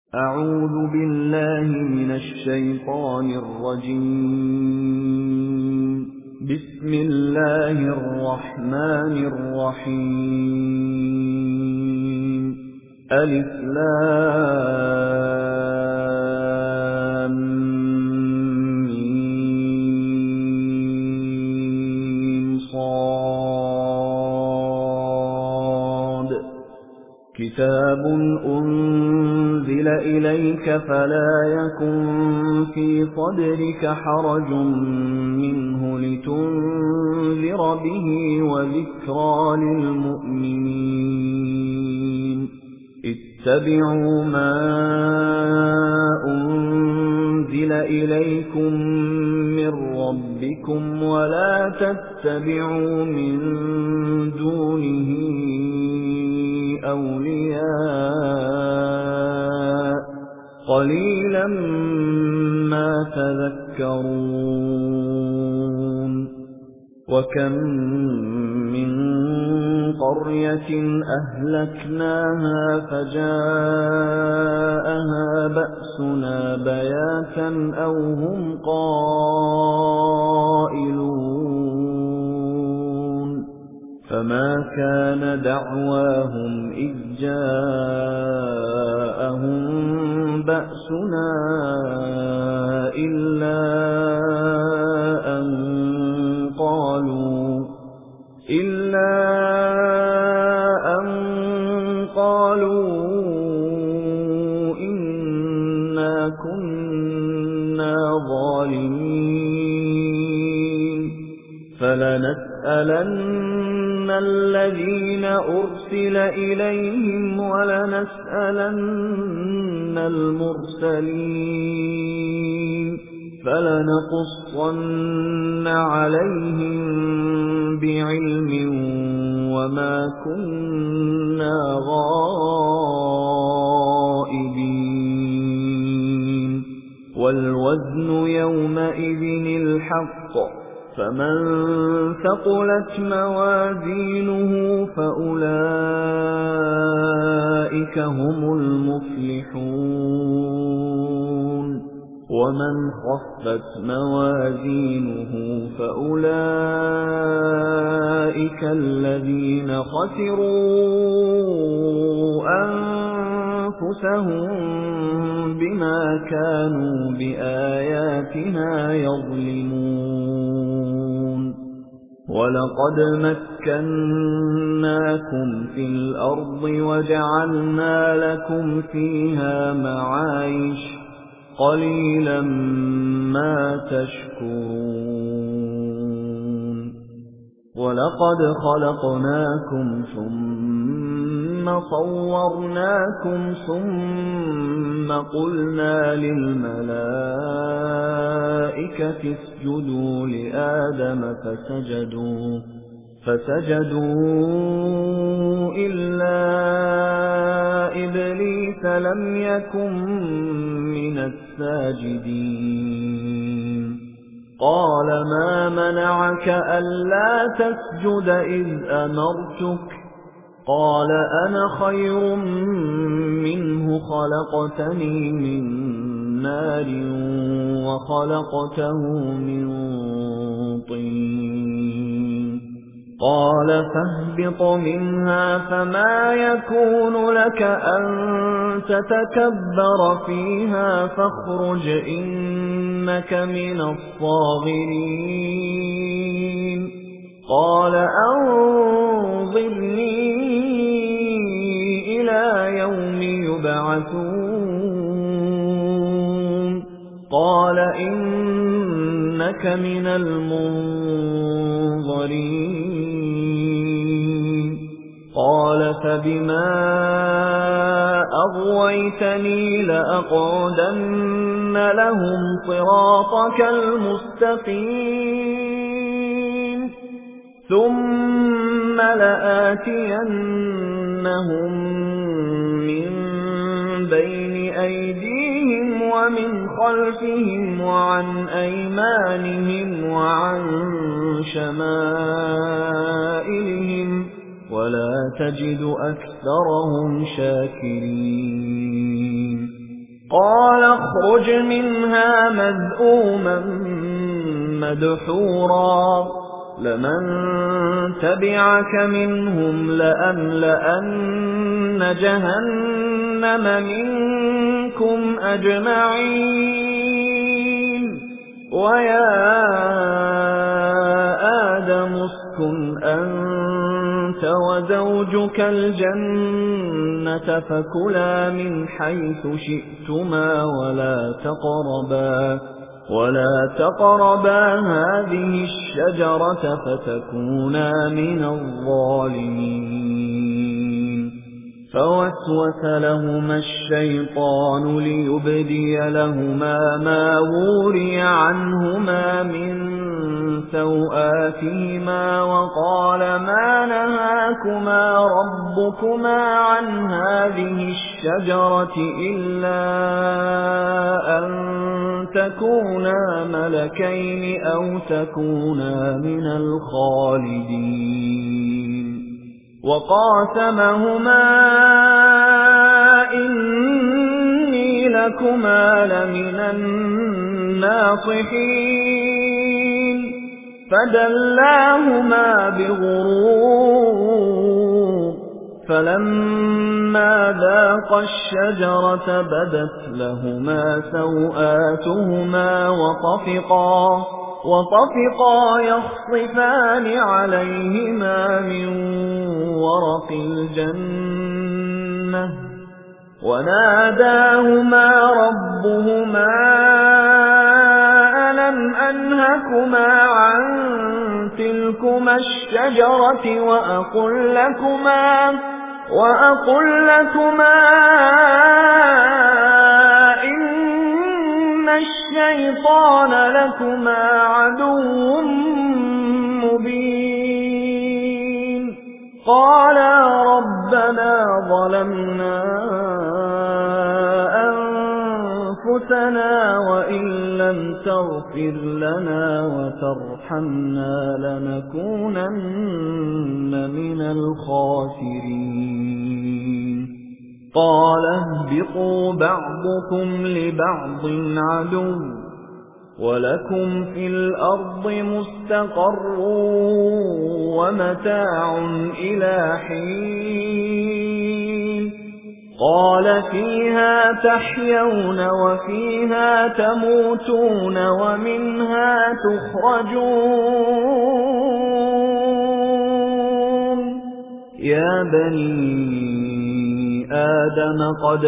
أعوذ بالله من الشيطان الرجيم. بسم الله الرحمن الرحيم. ألف لام ميم صاد. كتاب أنزل إليك فلا يكن في صدرك حرج منه لتنذر به وذكرى للمؤمنين. اتبعوا ما أنزل إليكم من ربكم ولا تتبعوا من دونه أولياء قليلا ما تذكرون. وكم من قرية أهلكناها فجاءها بأسنا بياتا أو هم قائلون. فما كان دعواهم إذ جاءهم بأسنا إلا أن قالوا إنا كنا ظالمين. فلنسألن الذين أرسل إليهم ولنسألن المرسلين. فلنقصن عليهم بعلم وما كنا غائبين. والوزن يومئذ الحق، فمن ثقلت موازينه فأولئك هم المفلحون. ومن خفت موازينه فأولئك الذين خسروا أنفسهم بما كانوا بآياتنا يظلمون. ولقد مكناكم في الأرض وجعلنا لكم فيها معايش قليلا ما تشكرون. ولقد خلقناكم ثم صورناكم ثم قلنا للملائكة اسجدوا لآدم فسجدوا إلا إبليس لم يكن من الساجدين. قال ما منعك ألا تسجد إذ أمرتك؟ قال أنا خير منه خلقتني من نار وخلقته من طين. قال فاهبط منها فما يكون لك أن تتكبر فيها فاخرج إنك من الصاغرين. قال أنظرني إلى يوم يبعثون. قال إنك من المنظرين. قال فبما أغويتني لأقعدن لهم صراطك المستقيم ثم لآتينهم من بين أيديهم ومن خلفهم وعن أيمانهم وعن شمائلهم ولا تجد أكثرهم شاكرين. فاخرج منها مذءوما مدحورا لمن تبعك منهم لأملأن جهنم منكم أجمعين ويا آدم اسكن أنت وزوجك الجنة فكلا من حيث شئتما ولا تقربا هذه الشجرة فتكونا من الظالمين فوسوس لهما الشيطان ليبدي لهما ما وري عنهما من سوآتهما وقال ما نهاكما ربكما عن هذه الشجرة إلا أن تكونا ملكين أو تكونا من الخالدين وقاسمهما إني لكما لمن الناصحين فدلاهما بغرور فلما ذاقا الشجرة بدت لهما سوآتهما وطفقا يخصفان عليهما من ورق الجنة وناداهما ربهما ألم أنهكما عن تلكما الشجرة وأقل لكما إن الشيطان لكما عدو مبين قالا ربنا ظلمنا أنفسنا وإن لم تغفر لنا وترحمنا لنكونن من الخاسرين قال اهبطوا بعضكم لبعض عدو ولكم في الأرض مستقر ومتاع إلى حين قال فيها تحيون وفيها تموتون ومنها تخرجون يا بني آدم قد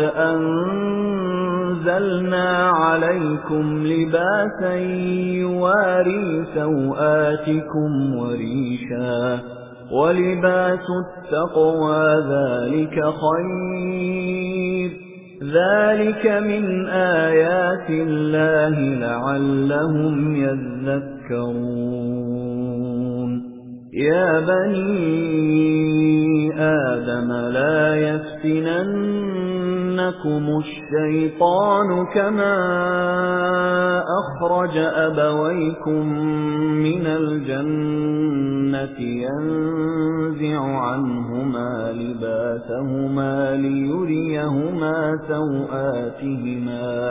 أنزلنا عليكم لباسا يواري سوآتكم وريشا ولباس التقوى ذلك خير ذلك من آيات الله لعلهم يذكرون يا بني آدم لا يفتننكم الشيطان كما أخرج أبويكم من الجنة ينزع عنهما لباسهما ليريهما سوآتهما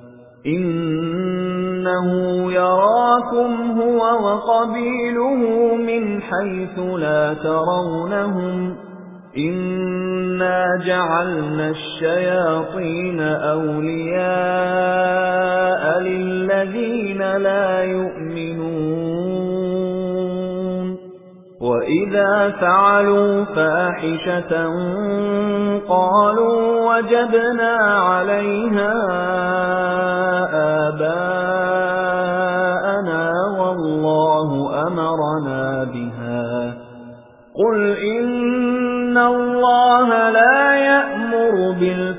إنه يراكم هو وقبيله من حيث لا ترونهم إنا جعلنا الشياطين أولياء للذين لا يؤمنون وإذا فعلوا فاحشة قالوا وجدنا عليها آباءنا والله أمرنا بها قل إن الله لا يأمر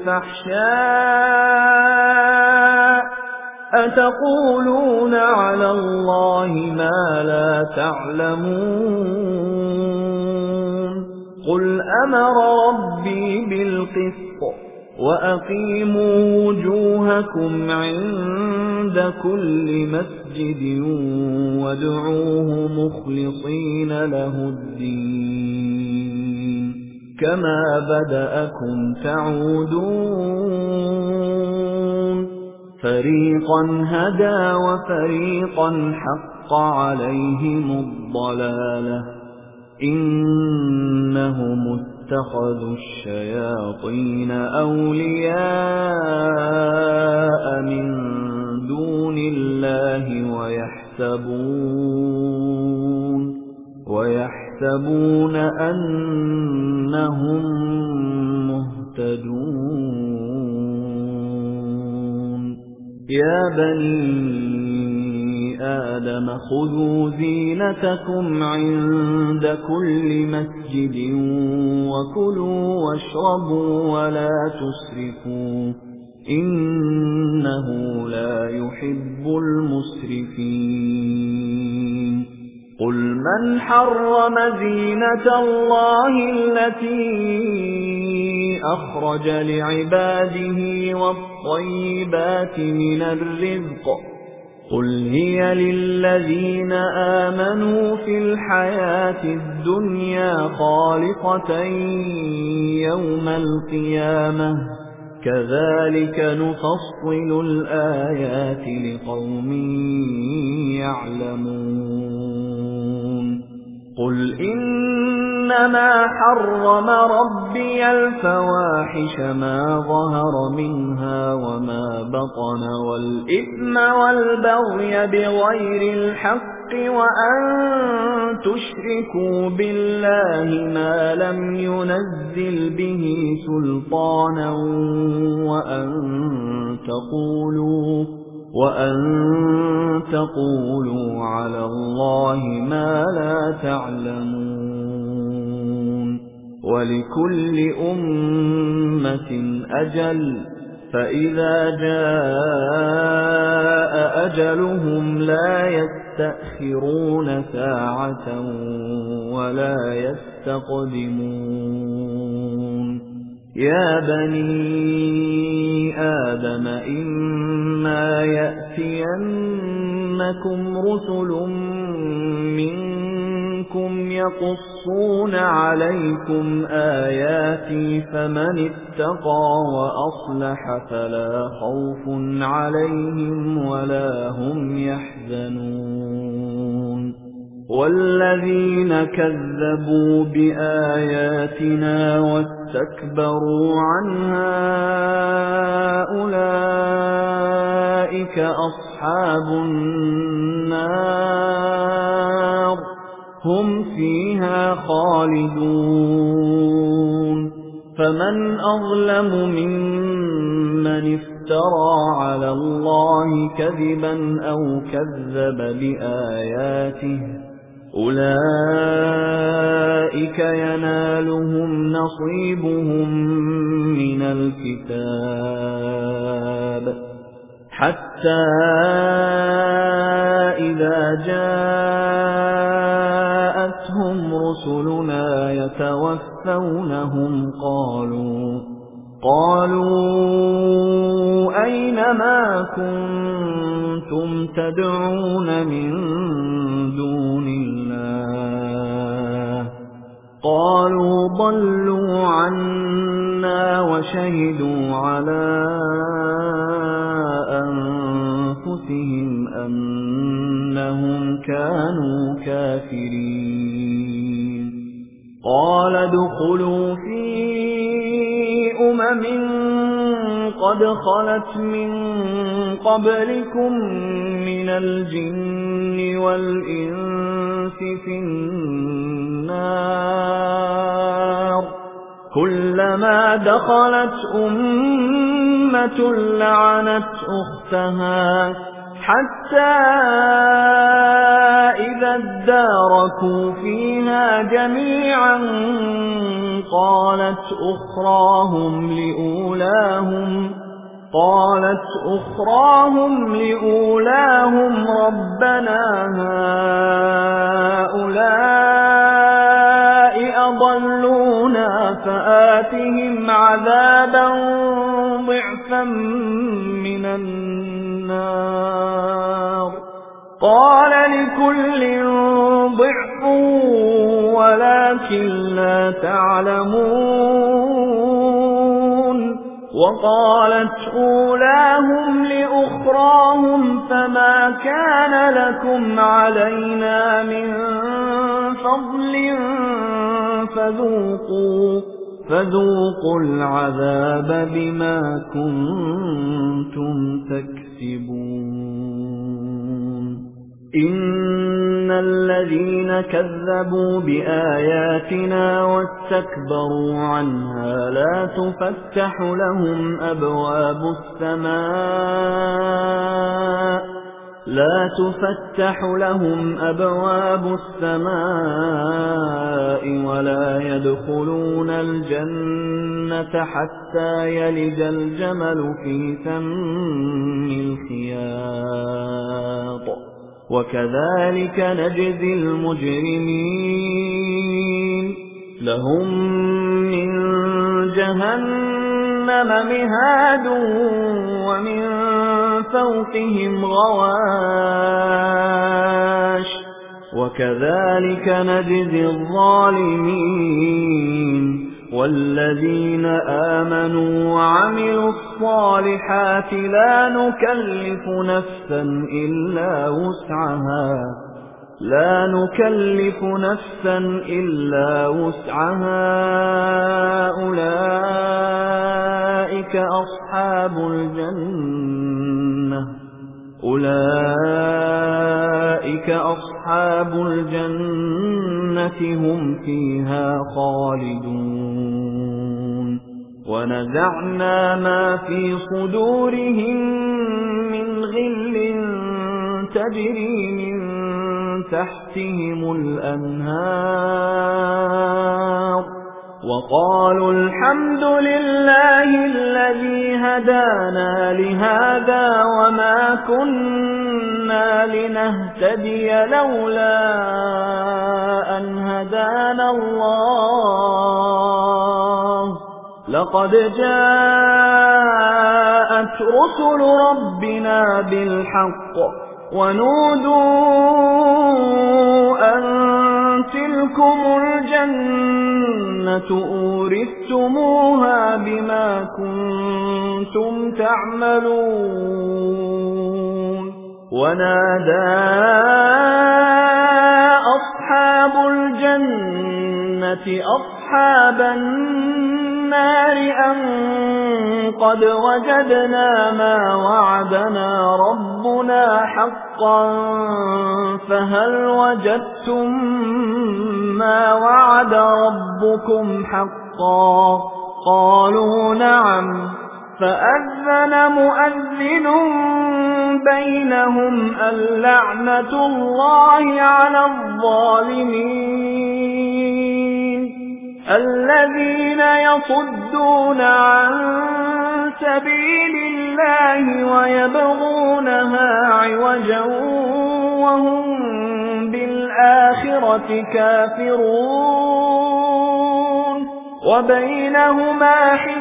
بالفحشاء أتقولون على الله ما لا تعلمون قل أمر ربي بالقسط وأقيموا وجوهكم عند كل مسجد وادعوه مخلصين له الدين كما بدأكم تعودون فَرِيقًا هَدَى وَفَرِيقًا حَقَّ عَلَيْهِمُ الضَّلَالَةُ إِنَّهُمُ اتَّخَذُوا الشَّيَاطِينَ أَوْلِيَاءَ مِن دُونِ اللَّهِ وَيَحْسَبُونَ أَنَّهُم مُّهْتَدُونَ يَا بَنِي آدَمَ خُذُوا زِينَتَكُمْ عِندَ كُلِّ مَسْجِدٍ وَكُلُوا وَاشْرَبُوا وَلَا تُسْرِفُوا إِنَّهُ لَا يُحِبُّ الْمُسْرِفِينَ قُلْ مَنْ حَرَّمَ زِينَةَ اللَّهِ الَّتِي أَخْرَجَ لِعِبَادِهِ وَالطَّيِّبَاتِ مِنَ الرِّزْقِ قُلْ هِيَ لِلَّذِينَ آمَنُوا فِي الْحَيَاةِ الدُّنْيَا خَالِصَةً يَوْمَ الْقِيَامَةِ كَذَلِكَ نُفَصِّلُ الْآيَاتِ لِقَوْمٍ يَعْلَمُونَ قُلْ إِنَّمَا حَرَّمَ رَبِّيَ الْفَوَاحِشَ مَا ظَهَرَ مِنْهَا وَمَا بَطَنَ وَالْإِثْمَ وَالْبَغْيَ بِغَيْرِ الْحَقِّ وَأَن تُشْرِكُوا بِاللَّهِ مَا لَمْ يُنَزِّلْ بِهِ سُلْطَانًا وَأَن تَقُولُوا عَلَى اللَّهِ مَا لَا تَعْلَمُونَ وَلِكُلِّ أُمَّةٍ أَجَلٌ فَإِذَا جَاءَ أَجَلُهُمْ لَا يَسْتَأْخِرُونَ سَاعَةً وَلَا يَسْتَقْدِمُونَ يَا بَنِي آدَمَ إِمَّا يَأْتِيَنَّكُمْ رُسُلٌ مِّنكُمْ يَقُصُّونَ عَلَيْكُمْ آيَاتِي فَمَنِ اتَّقَىٰ وَأَصْلَحَ فَلَا خَوْفٌ عَلَيْهِمْ وَلَا هُمْ يَحْزَنُونَ وَالَّذِينَ كَذَّبُوا بِآيَاتِنَا وَاسْتَكْبَرُوا عَنْهَا أُولَئِكَ أَصْحَابُ النَّارِ هُمْ فِيهَا خَالِدُونَ فَمَنْ أَظْلَمُ مِمَّنِ افْتَرَىٰ عَلَى اللَّهِ كَذِبًا أَوْ كَذَّبَ بِآيَاتِهِ أُولَئِكَ يَنَالُهُمْ نَصِيبُهُم مِّنَ الْكِتَابِ حَتَّى إِذَا جَاءَتْهُمْ رُسُلُنَا يَتَوَفَّوْنَهُمْ قَالُوا أَيْنَ مَا كُنتُمْ تَدْعُونَ مِن دُونِ اللَّهِ قَالُوا ضَلُّوا عَنَّا وَشَهِدُوا عَلَىٰ أَنفُسِهِمْ أَنَّهُمْ كَانُوا كَافِرِينَ قَالَ ادْخُلُوا فِي أُمَمٍ قَدْ خَلَتْ مِن قَبْلِكُم مِّنَ الْجِنِّ وَالْإِنسِ فِي النَّارِ كُلَّمَا دَخَلَتْ أُمَّةٌ لَّعَنَتْ أُخْتَهَا حَتَّى إِذَا ادَّارَكُوا فِيهَا جَمِيعًا قَالَتْ أُخْرَاهُمْ لِأُولَاهُمْ رَبَّنَا هَٰؤُلَاءِ أَضَلُّونَا فَآتِهِمْ عَذَابًا ضِعْفًا مِّنَ النَّارِ قَالَ لِكُلٍّ ضِعْفٌ وَلَٰكِن لَّا تَعْلَمُونَ وقالت أولاهم لأخراهم فما كان لكم علينا من فضل فذوقوا العذاب بما كنتم تكسبون إن الذين كذبوا بآياتنا واستكبروا عنها لا تفتح لهم أبواب السماء ولا يدخلون الجنة حتى يلج الجمل في سم الخياط وكذلك نجزي المجرمين لهم من جهنم مهاد ومن فوقهم غواش وكذلك نجزي الظالمين والذين آمنوا وعملوا الصالحات لا نكلف نفسا إلا وسعها أولئك أصحاب الجنة هم فيها خالدون ونزعنا ما في صدورهم من غل تجري من تحتهم الأنهار وقالوا الحمد لله الذي هدانا لهذا وما كنا لنهتدي لولا أن هدانا الله لقد جاءت رسل ربنا بالحق ونودوا أن تلكم الجنة أورثتموها بما كنتم تعملون ونادى أصحاب الجنة أصحاب النار أن قد وجدنا ما وعدنا ربنا حقا فهل وجدتم ما وعد ربكم حقا قالوا نعم فأذن مؤذن بينهم اللعنة الله على الظالمين الذين يصدون عن سبيل الله ويبغونها عوجا وهم بالآخرة كافرون وبينهما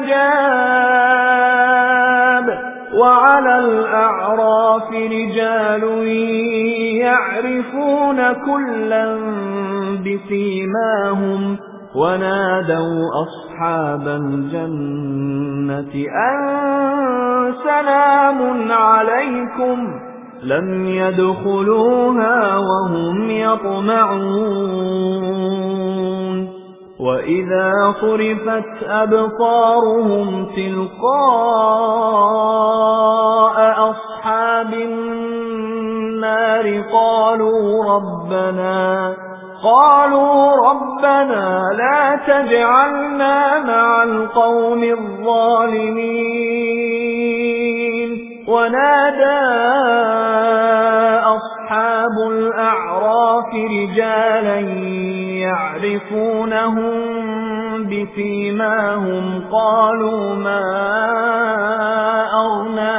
حجاب وعلى الأعراف رجال يعرفون كلا بسيماهم ونادوا أصحاب الجنة أن سلام عليكم لم يدخلوها وهم يطمعون وإذا صرفت أبصارهم تلقاء أصحاب النار قالوا ربنا لا تجعلنا مع القوم الظالمين ونادى أصحاب الأعراف رجالا يعرفونهم بسيماهم قالوا ما أغنى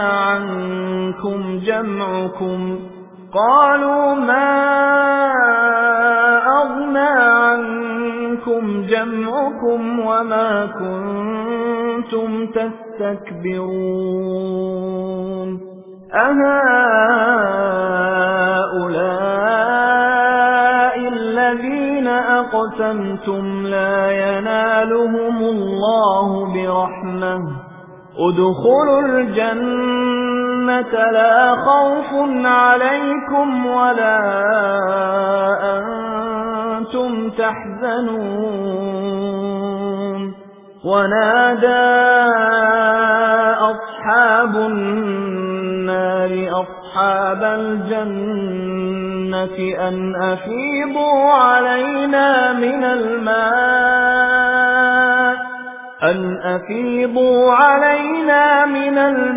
عنكم جمعكم وما كنتم تستكبرون أهؤلاء الذين أقسمتم لا ينالهم الله برحمة ادخلوا الجنة لا خوف عليكم ولا أنتم تحزنون ونادى أصحاب النار أصحاب الجنة أن أفيضوا علينا من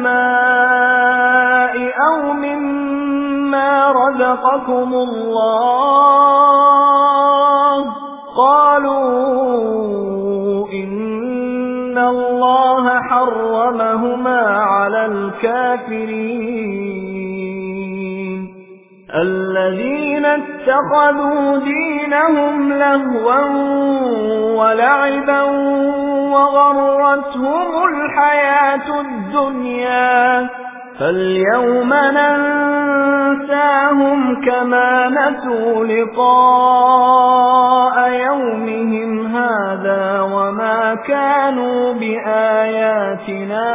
الماء أو مما رزقكم الله قالوا إن الله حرمهما على الكافرين الذين اتخذوا دينهم لهوا ولعبا وغرتهم الحياة الدنيا فاليوم ننساهم كما نسوا لقاء يومهم هذا وما كانوا بآياتنا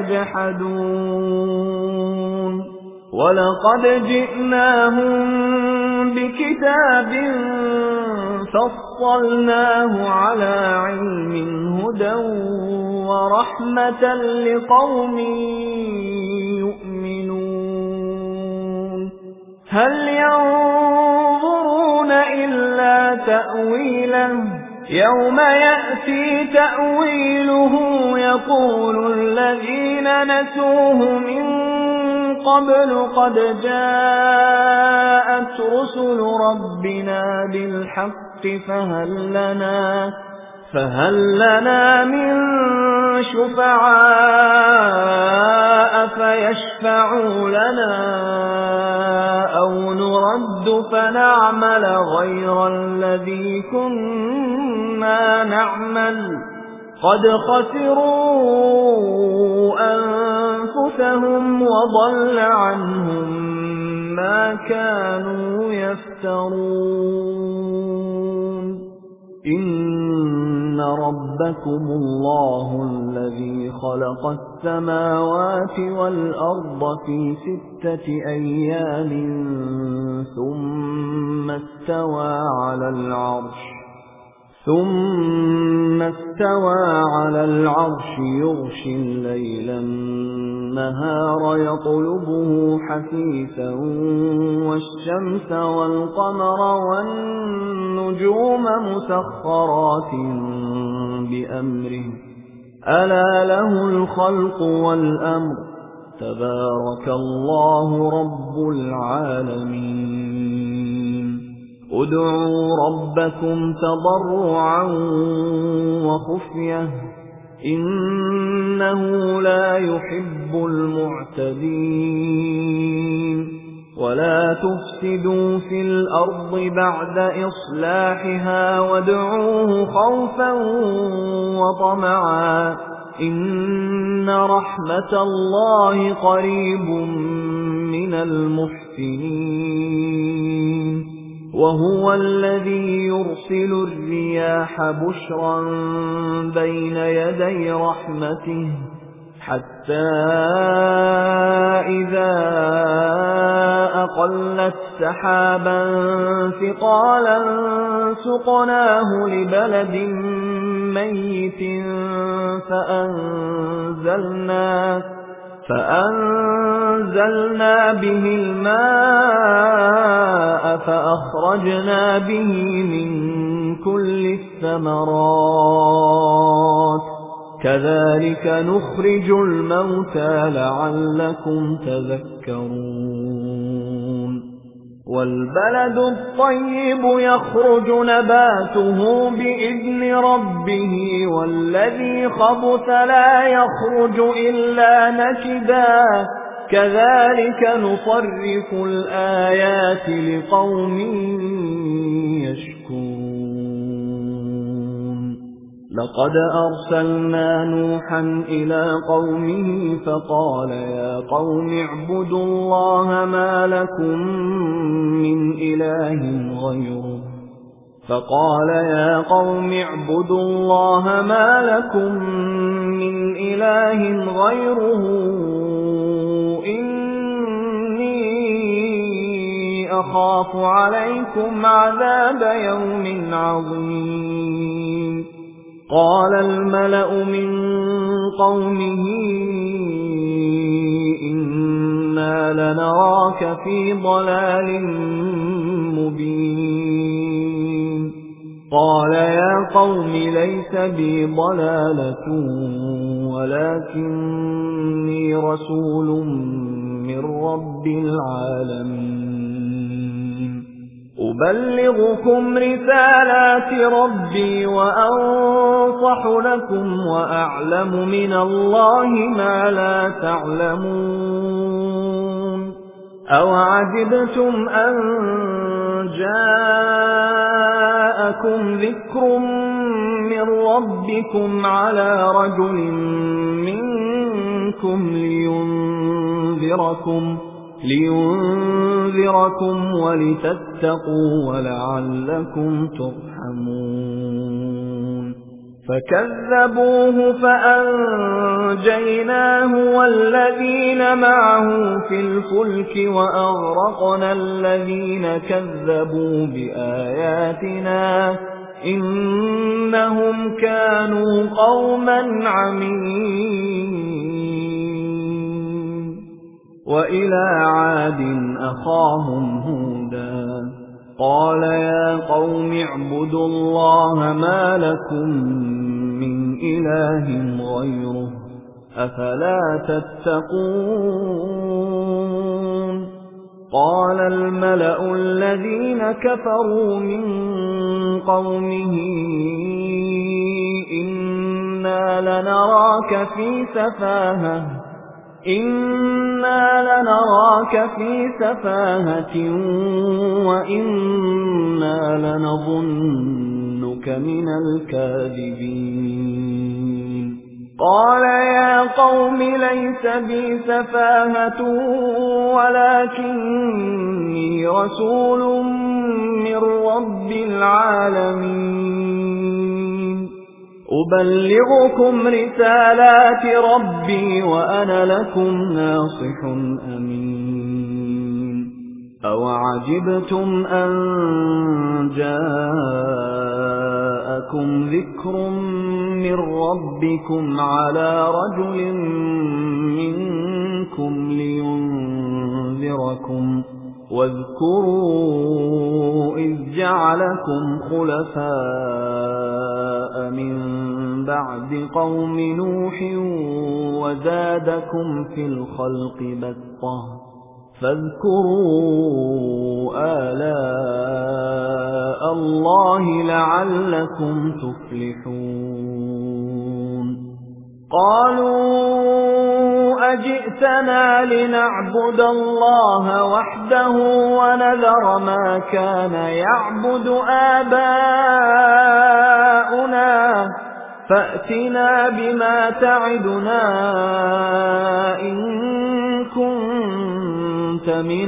يجحدون ولقد جئناهم بكتاب فصلناه على علم هدى ورحمة لقوم يؤمنون هل ينظرون إلا تأويله يوم يأتي تأويله يقول الذين نسوه من قبل قد جاءت رسل ربنا بالحق فهل لنا من شفعاء فيشفعوا لنا أو نرد فنعمل غير الذي كنا نعمل قد خسروا أنفسهم وضل عنهم ما كانوا يفترون إن ربكم الله الذي خلق السماوات والأرض في 6 أيام ثم استوى على العرش يغشي الليل النهار يطلبه حثيثا والشمس والقمر والنجوم مسخرات بأمره ألا له الخلق والأمر تبارك الله رب العالمين ادعوا ربكم تضرعا وخفية إنه لا يحب المعتدين ولا تفسدوا في الأرض بعد إصلاحها وادعوه خوفا وطمعا إن رحمة الله قريب من المحسنين وهو الذي يرسل الرياح بشرا بين يدي رحمته حتى إذا أقلت سحابا ثقالا سقناه لبلد ميت فأنزلنا به الماء فأخرجنا به من كل الثمرات كذلك نخرج الموتى لعلكم تذكرون والبلد الطيب يخرج نباته بإذن ربه والذي خبث لا يخرج إلا نكدا كذلك نصرف الآيات لقوم يشكرون لقد أرسلنا نوحا إلى قومه فقال يا قوم اعبدوا الله ما لكم من إله إله غيره إني أخاف عليكم عذاب يوم عظيم قال الملأ من قومه إنا لنراك في ضلال مبين قال يا قوم ليس بي ضلالة ولكني رسول من رب العالمين أبلغكم رسالات ربي وأنصح لكم وأعلم من الله ما لا تعلمون أوعجبتم أن جاءكم ذكر من ربكم على رجل منكم لينذركم ولتتقوا ولعلكم ترحمون فكذبوه فأنجيناه والذين معه في الفلك وأغرقنا الذين كذبوا بآياتنا إنهم كانوا قوما عمين وإلى عاد أخاهم هودا قال يا قوم اعبدوا الله ما لكم من إله غيره أفلا تتقون قال الملأ الذين كفروا من قومه إنا لنراك في سفاهة وإنا لنظنك من الكاذبين قال يا قوم ليس بي سفاهة ولكني رسول من رب العالمين أبلغكم رسالات ربي وأنا لكم ناصح أمين أوعجبتم أن جاءكم ذكر من ربكم على رجل منكم لينذركم واذكروا إذ جعلكم خلفاء من بعد قوم نوح وزادكم في الخلق بسطة فاذكروا آلاء الله لعلكم تفلحون قالوا أجئتنا لنعبد الله وحده ونذر ما كان يعبد آباؤنا فأتنا بما تعدنا إن كنت من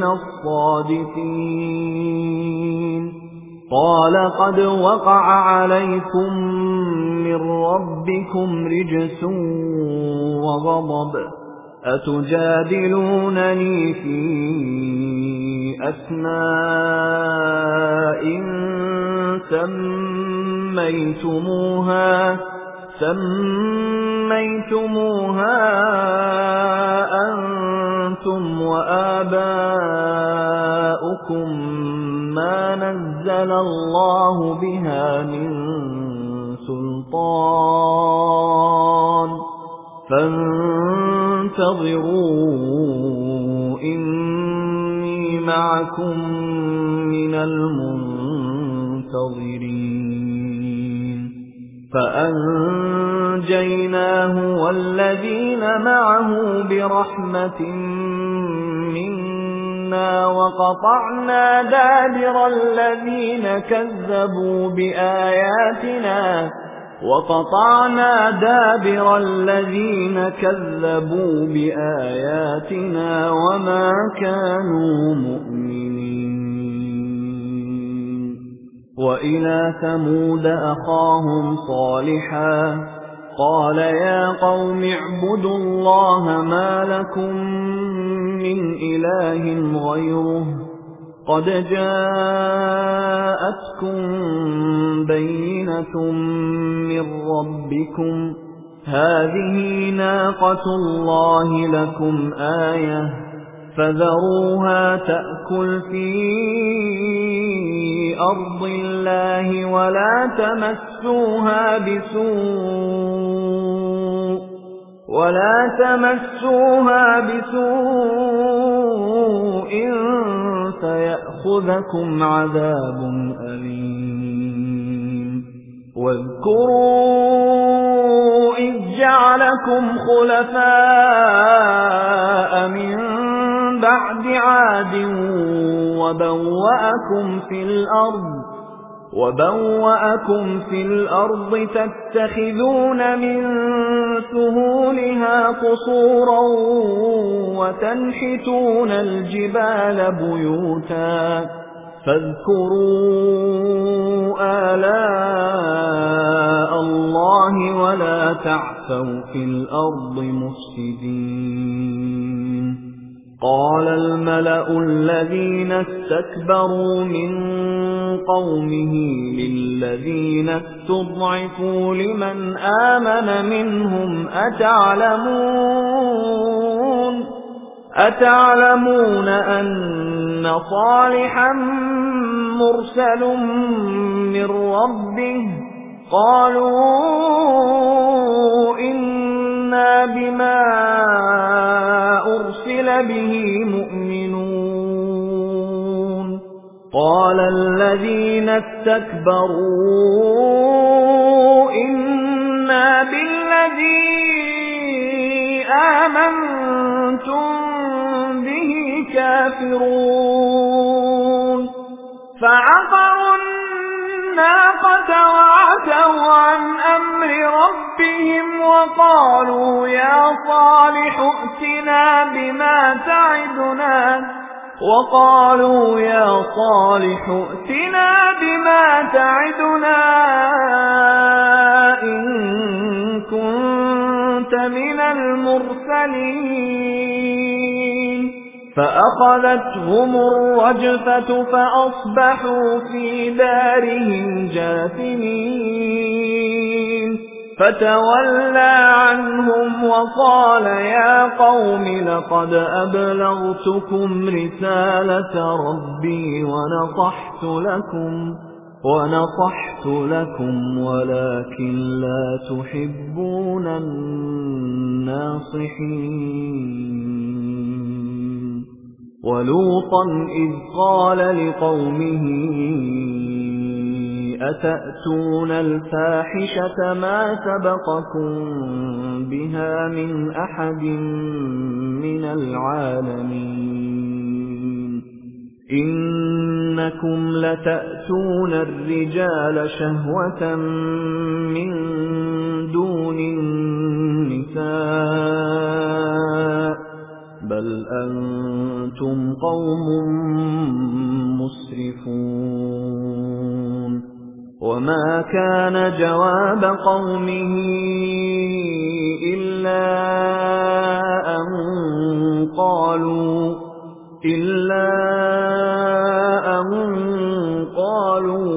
الصادقين قال قد وقع عليكم من ربكم رجس وغضب أتجادلونني في أسماء سميتموها أنتم وآباؤكم ما نزل الله بها من سلطان فانتظروا إني معكم من المنتظرين فأنجيناه والذين معه برحمة منا وقطعنا دابر الذين كذبوا بآياتنا وما كانوا مؤمنين وإلى ثمود أخاهم صالحا قال يا قوم اعبدوا الله ما لكم من إله غيره قد جاءتكم بينة من ربكم هذه ناقة الله لكم آية فذروها تأكل في أرض الله ولا تمسوها بسوء فيأخذكم عذاب أليم واذكروا إذ جعلكم خلفاء من بعد عاد وبوأكم في الأرض تتخذون من سهولها قصورا وتنحتون الجبال بيوتا فاذكروا آلاء الله ولا تعثوا في الأرض مفسدين قال الملأ الذين استكبروا من قومه للذين استضعفوا لمن آمن منهم أتعلمون أن صالحا مرسل من ربه قالوا إنا بما أرسل به مؤمنون قال الذين استكبروا إنا بالذي آمنتم به كافرون فعقروا الناقة وعتوا عن أمر ربهم وقالوا يا صالح ائتنا بما تعدنا إن كنت من المرسلين فأخذتهم الرجفة فأصبحوا في دارهم جاثمين فتولى عنهم وقال يا قوم لقد أبلغتكم رسالة ربي ونصحت لكم ولكن لا تحبون الناصحين ولوطا إذ قال لقومه أتأتون الفاحشة ما سبقكم بها من أحد من العالمين إنكم لتأتون الرجال شهوة من دون النساء بل أنتم قوم مسرفون وما كان جواب قومه إلا أن قالوا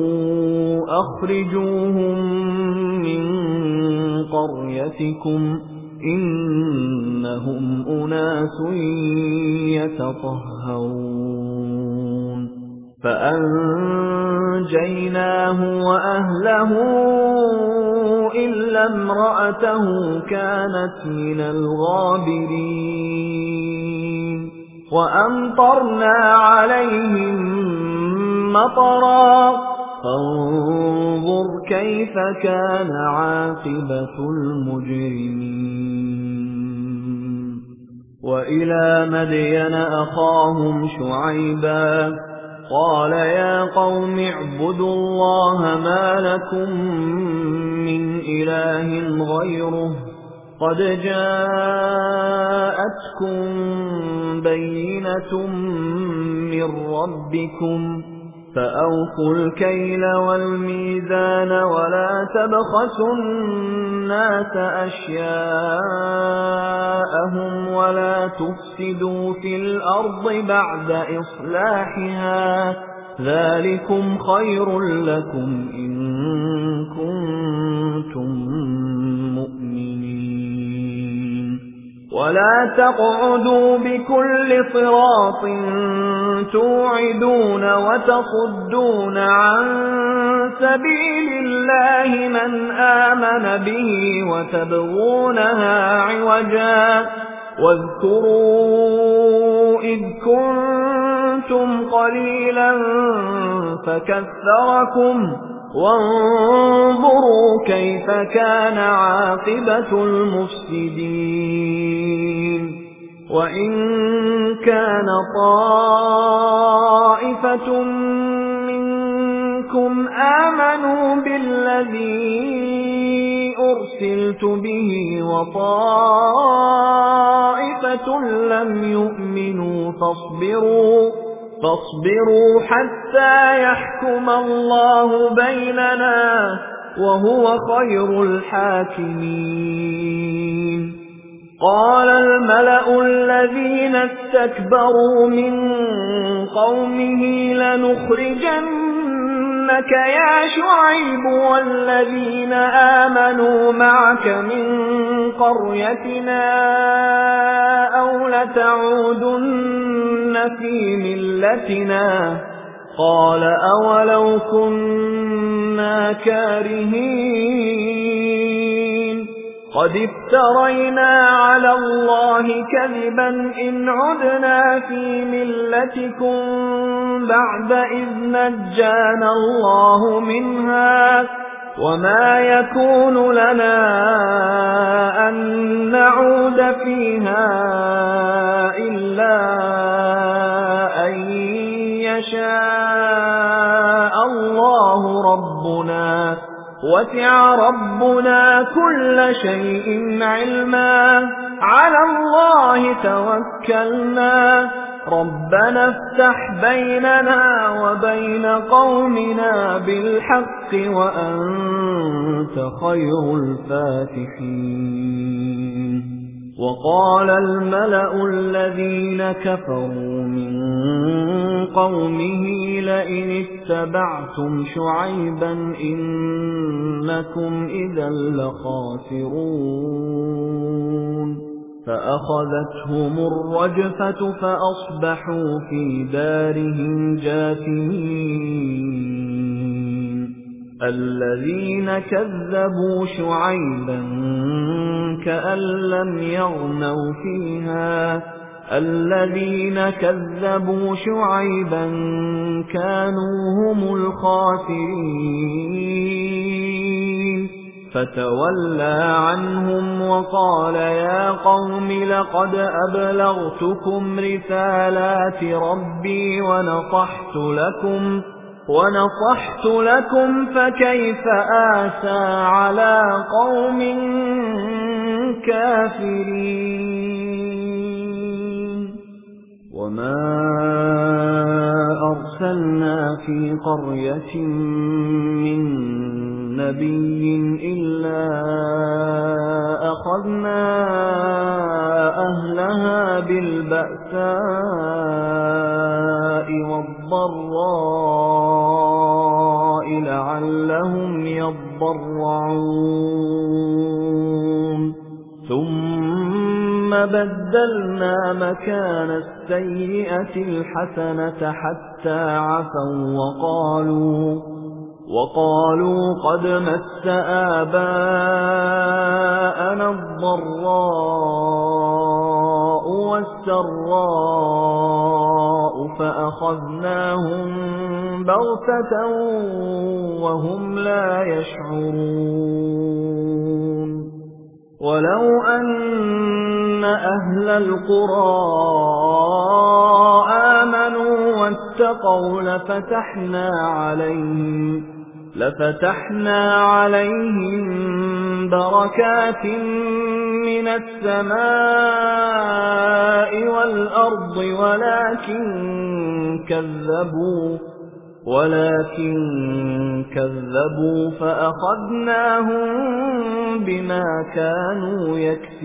أخرجوهم من قريتكم إنهم أناس يتطهرون فأنجيناه وأهله إلا امرأته كانت من الغابرين وأمطرنا عليهم مطرا فانظر كيف كان عاقبة المجرمين وإلى مدين أخاهم شعيبا قال يا قوم اعبدوا الله ما لكم من إله غيره قد جاءتكم بينة من ربكم فأوفوا الكيل والميزان ولا تبخسوا الناس أشياءهم ولا تفسدوا في الأرض بعد إصلاحها ذلكم خير لكم إن كنتم مؤمنين ولا تقعدوا بكل صراط توعدون وتصدون عن سبيل الله من آمن به وتبغونها عوجا واذكروا إذ كنتم قليلا فكثركم وانظروا كيف كان عاقبة المفسدين وإن كان طائفة منكم آمنوا بالذي أرسلت به وطائفة لم يؤمنوا فاصبروا حتى يحكم الله بيننا وهو خير الحاكمين قال الملأ الذين استكبروا من قومه لنخرجنك يا شعيب والذين آمنوا معك من قريتنا أو لتعودن في ملتنا قال أولو كنا كارهين قد افترينا على الله كذبا إن عدنا في ملتكم بعد إذ نجانا الله منها وما يكون لنا أن نعود فيها إلا أن يشاء الله ربنا وسع ربنا كل شيء علما على الله توكلنا ربنا افتح بيننا وبين قومنا بالحق وأنت خير الفاتحين وقال الملأ الذين كفروا من قومه لئن اتبعتم شعيبا إنكم إذا لخاسرون فأخذتهم الرجفة فأصبحوا في دارهم جاثمين الذين كذبوا شعيبا كأن لم يغنوا فيها الذين كذبوا شعيبا كانوا هم الخاسرين فتولى عنهم وقال يا قوم لقد أبلغتكم رسالات ربي ونصحت لكم فكيف آسى على قوم كافرين وما أرسلنا في قرية من نبي إلا أخذنا أهلها بالبأساء والضراء لعلهم يضرعون ثم بدلنا مكان السيئة الحسنة حتى عفوا وقالوا قد مس آباءنا الضراء والسراء فأخذناهم بغتة وهم لا يشعرون ولو أن أهل القرى آمنوا واتقوا لفتحنا عليهم بركات من السماء والأرض ولكن كذبوا فأخذناهم بما كانوا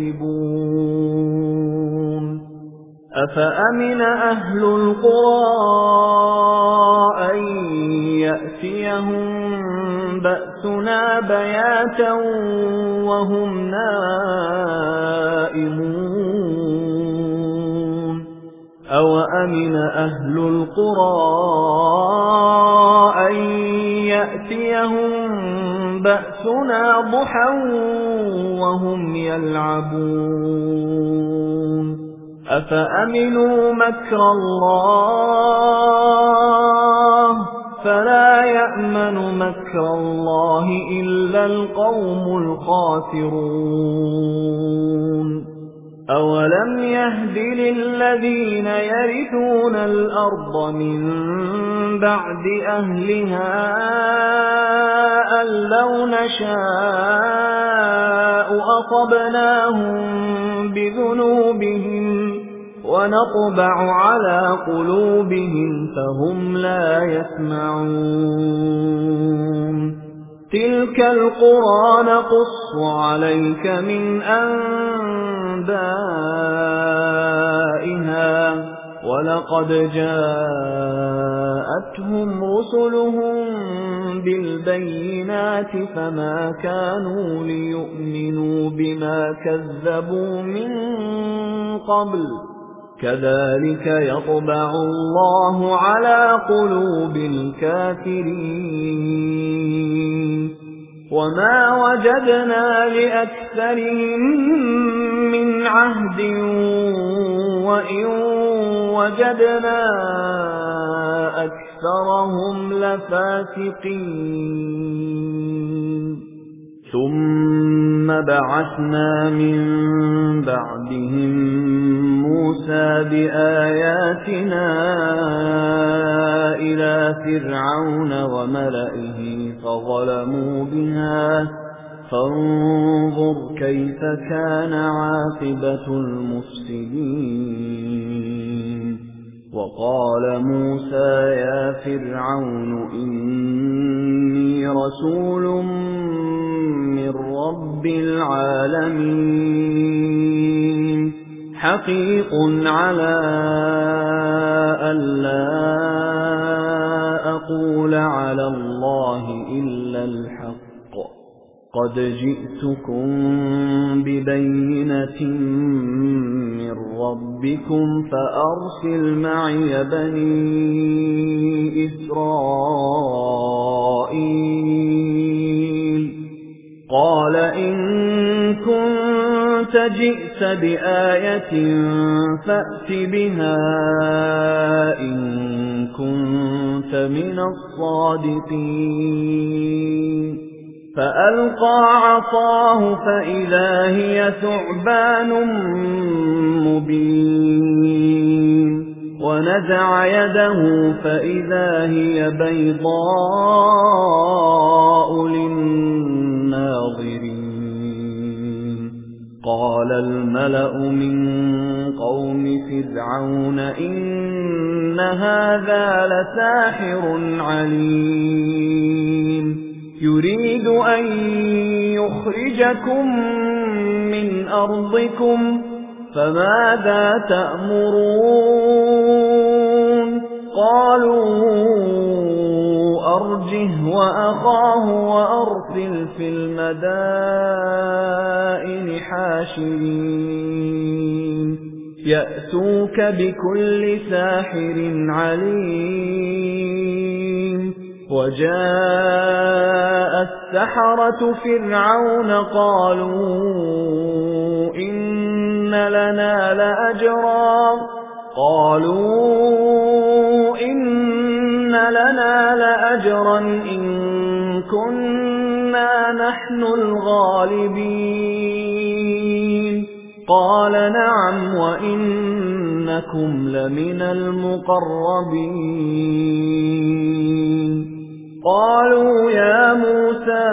يكسبون أفأمن أهل القرى أن يأتيهم بأسنا بياتا وهم نائمون أوأمن أهل القرى أن يأتيهم بأسنا ضحى وهم يلعبون أفأمنوا مكر الله فلا يأمن مكر الله إلا القوم الخاسرون أولم يهد للذين يرثون الأرض من بعد أهلها أن لو نشاء أصبناهم بذنوبهم ونطبع على قلوبهم فهم لا يسمعون تلك القرى نقص عليك من أنبائها ولقد جاءتهم رسلهم بالبينات فما كانوا ليؤمنوا بما كذبوا من قبل كذلك يطبع الله على قلوب الكافرين وما وجدنا لأكثرهم من عهد وإن وجدنا أكثرهم لفاسقين ثم بعثنا من بعدهم موسى بآياتنا إلى فرعون وملئه فظلموا بها فانظر كيف كان عاقبة المفسدين وقال موسى يا فرعون إني رسول من رب العالمين حقيق على ألا أقول على الله إلا الحق قد جئتكم ببينة من ربكم فأرسل معي بني إسرائيل قال إن كنت جئت بآية فأت بها إن كنت من الصادقين فألقى عصاه فإذا هي ثعبان مبين ونزع يده فإذا هي بيضاء للناظرين قال الملأ من قوم فرعون إن هذا لساحر عليم يريد أن يخرجكم من أرضكم فماذا تأمرون قالوا أرجه وأخاه وأرسل في المدائن حاشرين يأتوك بكل ساحر عليم وجاء السحرة فرعون قالوا إن لنا لأجرا إن كنا نحن الغالبين قال نعم وإنكم لمن المقربين قالوا يا موسى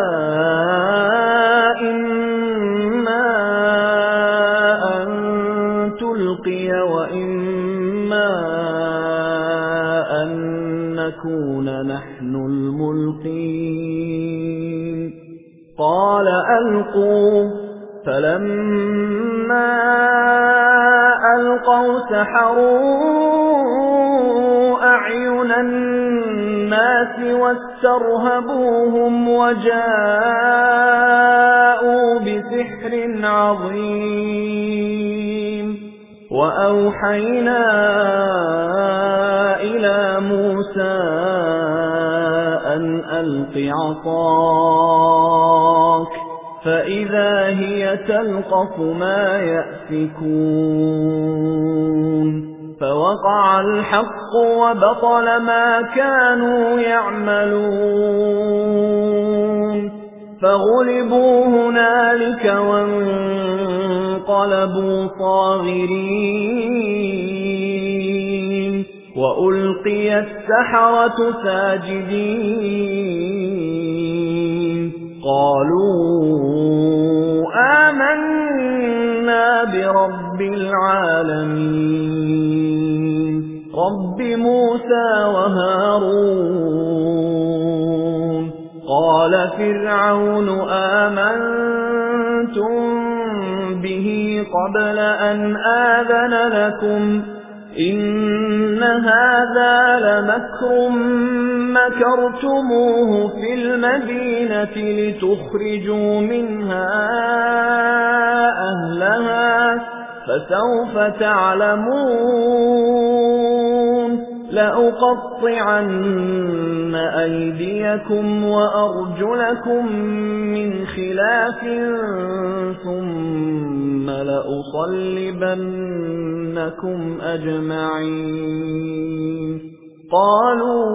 إما أن تلقي وإما أن نكون نحن الملقين قال ألقوا فلما ألقوا سحروا أعين الناس واسترهبوهم وجاءوا بسحر عظيم وأوحينا إلى موسى أن ألق عصاك فإذا هي تلقف ما يأفكون فوقع الحق وبطل ما كانوا يعملون فغلبوا هنالك وانقلبوا صاغرين وألقي السحرة ساجدين قالوا آمنا برب العالمين رب موسى وهارون قال فرعون آمنتم به قبل أن آذن لكم إن هذا لمكر مكرتموه في المدينة لتخرجوا منها أهلها فسوف تعلمون لأقطعن أيديكم وأرجلكم من خلاف ثم لأصلبنكم أجمعين قالوا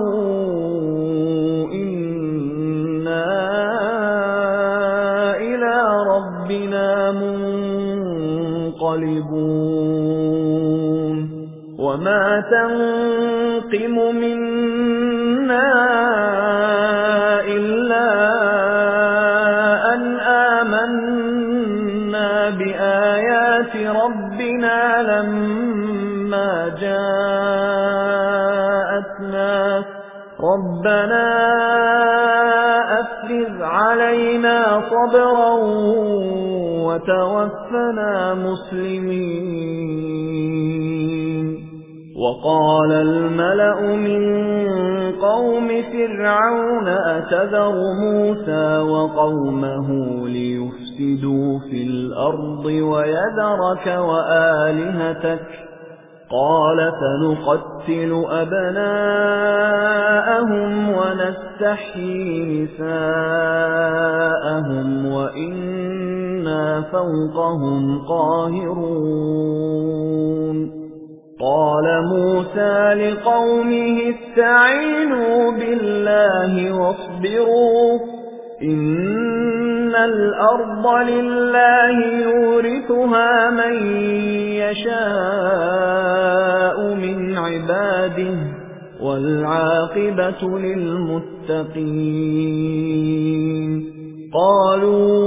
إنا إلى ربنا منقلبون وما تنقم منا إلا أن آمنا بآيات ربنا لما جاءتنا ربنا أفرغ علينا صبرا وتوفنا مسلمين وقال الملأ من قوم فرعون أتذر موسى وقومه ليفسدوا في الأرض ويذرك وآلهتك قال سنقتل أبناءهم ونستحيي نساءهم وإنا فوقهم قاهرون قال موسى لقومه استعينوا بالله واصبروا إن الأرض لله يورثها من يشاء من عباده والعاقبة للمتقين قالوا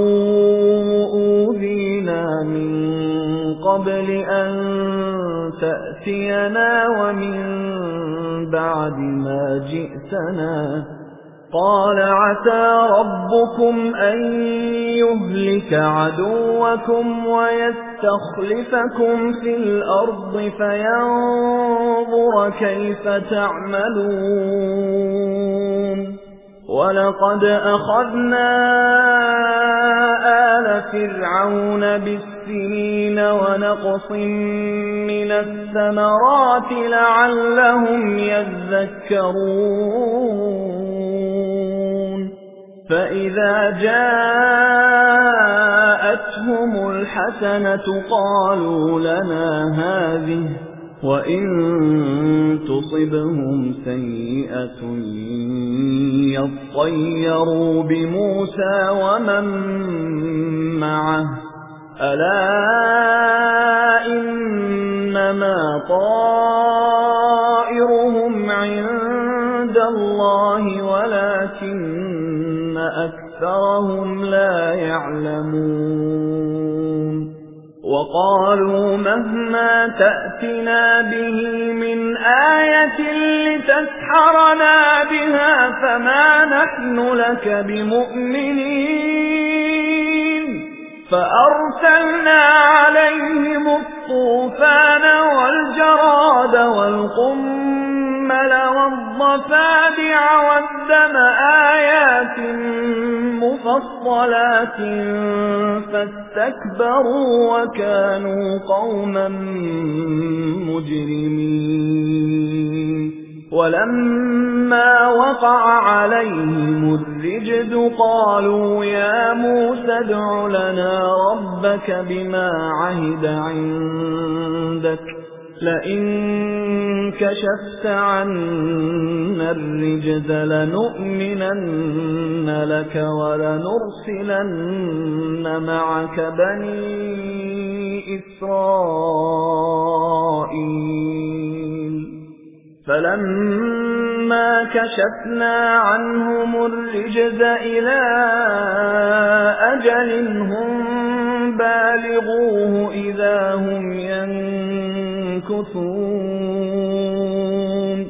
أوذينا من قبل أن تأتينا ومن بعد ما جئتنا قال عسى ربكم أن يهلك عدوكم ويستخلفكم في الأرض فينظر كيف تعملون ولقد أخذنا آل فرعون بالسنين ونقص من الثمرات لعلهم يذكرون فإذا جاءتهم الحسنة قالوا لنا هذه وإن تصبهم سيئة يطيروا بموسى ومن معه ألا إنما طائرهم عند الله ولكن أكثرهم لا يعلمون وقالوا مهما تأتنا به من آية لتسحرنا بها فما نحن لك بمؤمنين فأرسلنا عليهم الطوفان والجراد والقمل والضفادع والدم آيات مفصلات فاستكبروا وكانوا قوما مجرمين ولما وقع عليهم الرجز قالوا يا موسى ادع لنا ربك بما عهد عندك لئن كشفت عنا الرجز لنؤمنن لك ولنرسلن معك بني إسرائيل فلما كشفنا عنهم الرجز إلى أجل هم بالغوه إذا هم ينكثون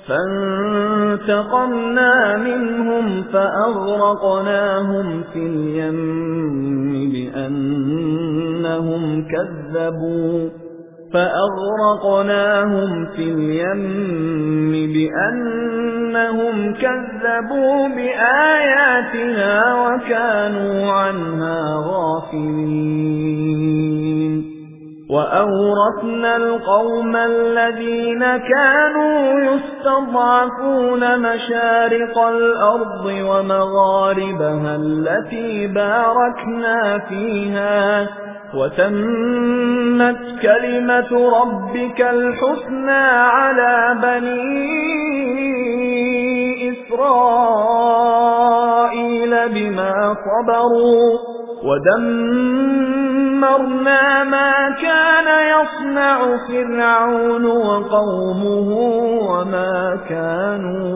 فانتقمنا منهم فأغرقناهم في اليم بأنهم كذبوا بآياتنا وكانوا عنها غافلين وأورثنا القوم الذين كانوا يستضعفون مشارق الأرض ومغاربها التي باركنا فيها وتمت كلمة ربك الحسنى على بني إسرائيل بما صبروا ودمرنا ما كان يصنع فرعون وقومه وما كانوا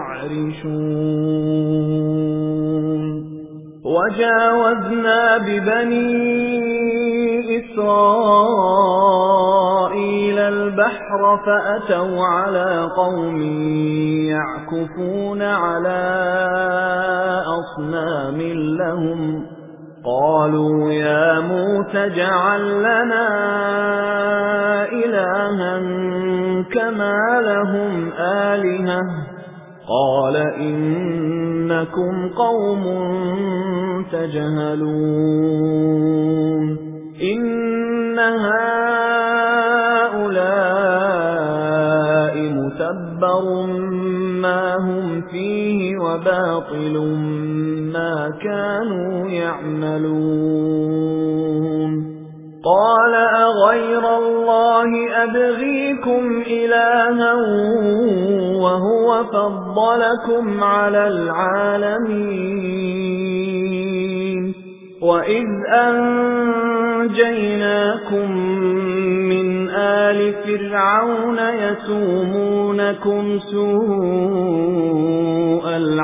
يعرشون وجاوزنا ببني إسرائيل البحر فأتوا على قوم يعكفون على أصنام لهم قالوا يا موسى اجعل لنا إلها كما لهم آلهة قال إنكم قوم تجهلون إن هؤلاء متبر ما هم فيه وباطل ما كانوا يعملون قال أغير الله أبغيكم إلها وهو فضلكم على العالمين وإذ أنجيناكم من آل فرعون يسومونكم سوء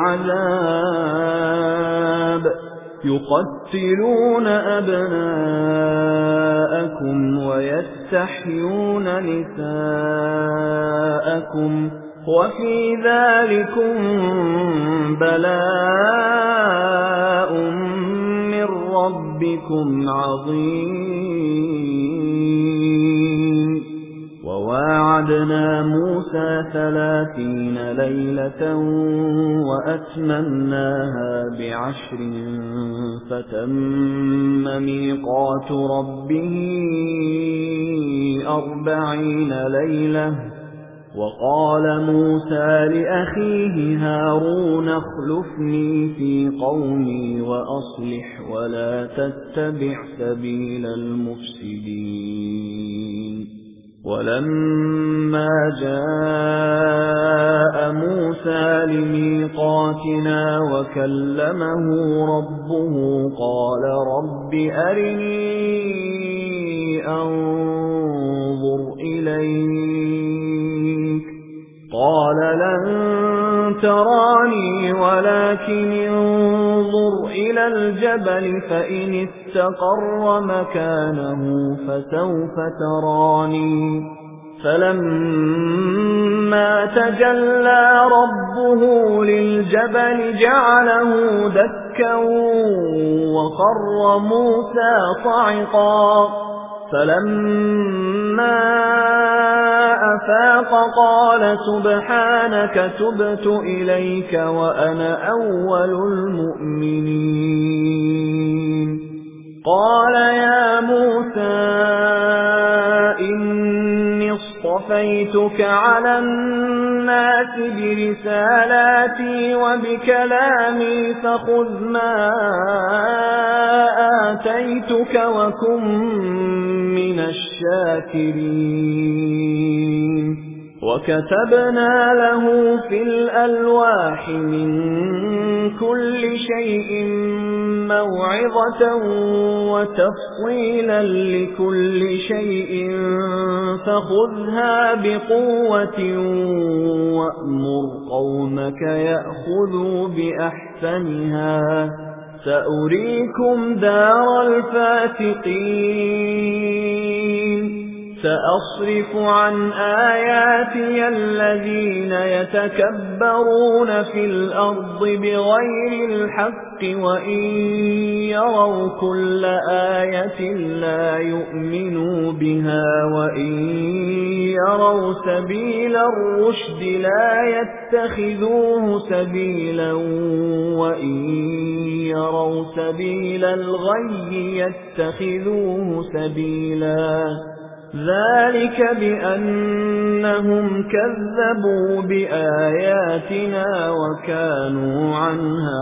العذاب يقتلون أبناءكم ويستحيون نساءكم وفي ذلكم بلاء من ربكم عظيم وواعدنا موسى 30 ليلة وأتممناها ب10 فتم ميقات ربه 40 ليلة وقال موسى لأخيه هارون اخلفني في قومي وأصلح ولا تتبع سبيل المفسدين ولما جاء موسى لميقاتنا وكلمه ربه قال رب أرني أنظر إليك قال لن تراني ولكن انظر إلى الجبل فإن استقر مكانه فسوف تراني فلما تجلى ربه للجبل جعله دكا وخر موسى صعقا فلما أفاق قال سبحانك تبت إليك وأنا أول المؤمنين قال يا موسى إني اصطفيتك على الناس برسالاتي وبكلامي فخذ ما آتيتك وكن من الشاكرين وكتبنا له في الألواح من كل شيء موعظة وتفصيلا لكل شيء فخذها بقوة وأمر قومك يأخذوا بأحسنها سأريكم دار الفاسقين سأصرف عن آياتي الذين يتكبرون في الأرض بغير الحق وإن يروا كل آية لا يؤمنوا بها وإن يروا سبيل الرشد لا يتخذوه سبيلا وإن يروا سبيل الغي يتخذوه سبيلا ذلك بأنهم كذبوا بآياتنا وكانوا عنها